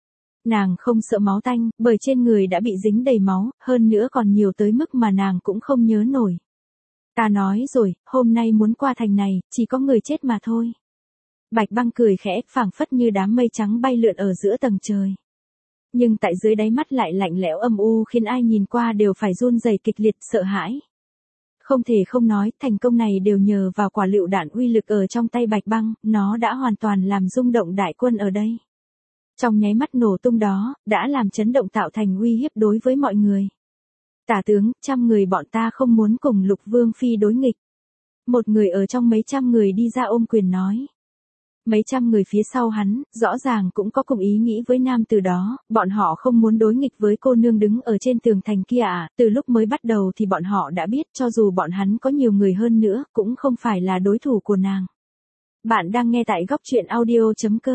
Nàng không sợ máu tanh, bởi trên người đã bị dính đầy máu, hơn nữa còn nhiều tới mức mà nàng cũng không nhớ nổi. Ta nói rồi, hôm nay muốn qua thành này, chỉ có người chết mà thôi. Bạch Băng cười khẽ, phảng phất như đám mây trắng bay lượn ở giữa tầng trời. Nhưng tại dưới đáy mắt lại lạnh lẽo âm u khiến ai nhìn qua đều phải run rẩy kịch liệt sợ hãi. Không thể không nói, thành công này đều nhờ vào quả lựu đạn uy lực ở trong tay Bạch Băng, nó đã hoàn toàn làm rung động đại quân ở đây. Trong nháy mắt nổ tung đó, đã làm chấn động tạo thành uy hiếp đối với mọi người. Tả tướng, 100 người bọn ta không muốn cùng Lục Vương Phi đối nghịch. Một người ở trong mấy trăm người đi ra ôm quyền nói. Mấy trăm người phía sau hắn, rõ ràng cũng có cùng ý nghĩ với nam từ đó, bọn họ không muốn đối nghịch với cô nương đứng ở trên tường thành kia à, từ lúc mới bắt đầu thì bọn họ đã biết cho dù bọn hắn có nhiều người hơn nữa, cũng không phải là đối thủ của nàng. Bạn đang nghe tại góc truyện audio.com.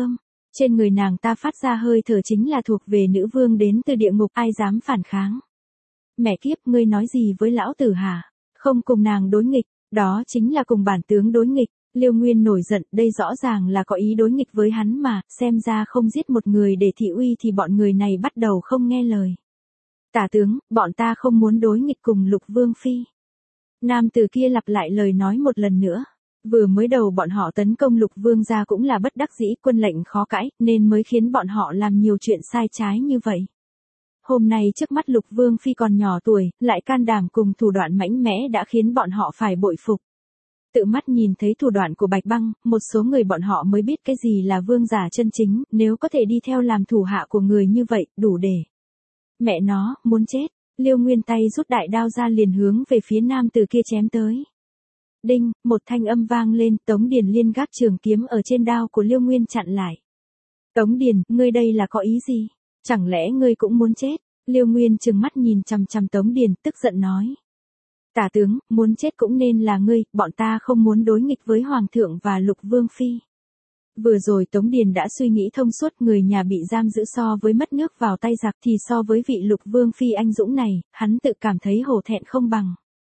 Trên người nàng ta phát ra hơi thở chính là thuộc về nữ vương đến từ địa ngục, ai dám phản kháng. Mẹ kiếp, ngươi nói gì với lão tử hả? Không cùng nàng đối nghịch, đó chính là cùng bản tướng đối nghịch. Liêu Nguyên nổi giận, đây rõ ràng là có ý đối nghịch với hắn mà, xem ra không giết một người để thị uy thì bọn người này bắt đầu không nghe lời. Tả tướng, bọn ta không muốn đối nghịch cùng Lục Vương Phi. Nam tử kia lặp lại lời nói một lần nữa. Vừa mới đầu bọn họ tấn công Lục Vương gia cũng là bất đắc dĩ, quân lệnh khó cãi, nên mới khiến bọn họ làm nhiều chuyện sai trái như vậy. Hôm nay trước mắt Lục Vương Phi còn nhỏ tuổi, lại can đảm cùng thủ đoạn mạnh mẽ đã khiến bọn họ phải bội phục. Tự mắt nhìn thấy thủ đoạn của Bạch Băng, một số người bọn họ mới biết cái gì là vương giả chân chính, nếu có thể đi theo làm thủ hạ của người như vậy, đủ để. Mẹ nó, muốn chết. Liêu Nguyên tay rút đại đao ra liền hướng về phía nam tử kia chém tới. Đinh, một thanh âm vang lên, Tống Điền liên gác trường kiếm ở trên đao của Liêu Nguyên chặn lại. Tống Điền, ngươi đây là có ý gì? Chẳng lẽ ngươi cũng muốn chết? Liêu Nguyên trừng mắt nhìn chằm chằm Tống Điền, tức giận nói. Tả tướng, muốn chết cũng nên là ngươi, bọn ta không muốn đối nghịch với Hoàng thượng và Lục Vương Phi. Vừa rồi Tống Điền đã suy nghĩ thông suốt, người nhà bị giam giữ so với mất nước vào tay giặc thì so với vị Lục Vương Phi anh dũng này, hắn tự cảm thấy hổ thẹn không bằng.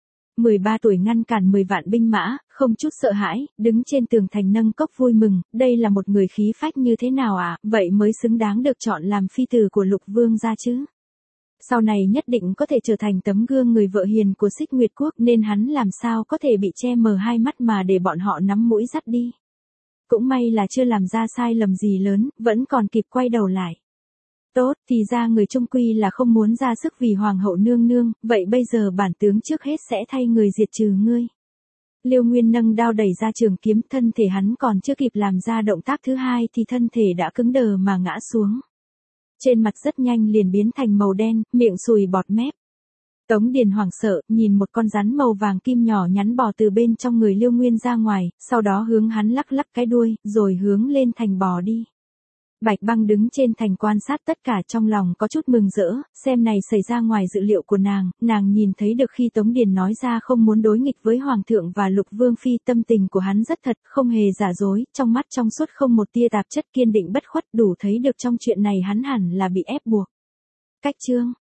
13 tuổi ngăn cản 10 vạn binh mã, không chút sợ hãi, đứng trên tường thành nâng cốc vui mừng, đây là một người khí phách như thế nào à, vậy mới xứng đáng được chọn làm phi tử của Lục Vương gia chứ. Sau này nhất định có thể trở thành tấm gương người vợ hiền của Xích Nguyệt Quốc, nên hắn làm sao có thể bị che mờ hai mắt mà để bọn họ nắm mũi dắt đi. Cũng may là chưa làm ra sai lầm gì lớn, vẫn còn kịp quay đầu lại. Tốt, thì ra người trung quy là không muốn ra sức vì Hoàng hậu nương nương, vậy bây giờ bản tướng trước hết sẽ thay người diệt trừ ngươi. Liêu Nguyên nâng đao đẩy ra trường kiếm, thân thể hắn còn chưa kịp làm ra động tác thứ hai thì thân thể đã cứng đờ mà ngã xuống. Trên mặt rất nhanh liền biến thành màu đen, miệng sùi bọt mép. Tống Điền hoảng sợ, nhìn một con rắn màu vàng kim nhỏ nhắn bò từ bên trong người Liêu Nguyên ra ngoài, sau đó hướng hắn lắc lắc cái đuôi, rồi hướng lên thành bò đi. Bạch Băng đứng trên thành quan sát tất cả, trong lòng có chút mừng rỡ, xem này xảy ra ngoài dự liệu của nàng nhìn thấy được khi Tống Điền nói ra không muốn đối nghịch với Hoàng thượng và Lục Vương Phi, tâm tình của hắn rất thật, không hề giả dối, trong mắt trong suốt không một tia tạp chất, kiên định bất khuất, đủ thấy được trong chuyện này hắn hẳn là bị ép buộc. Cách chương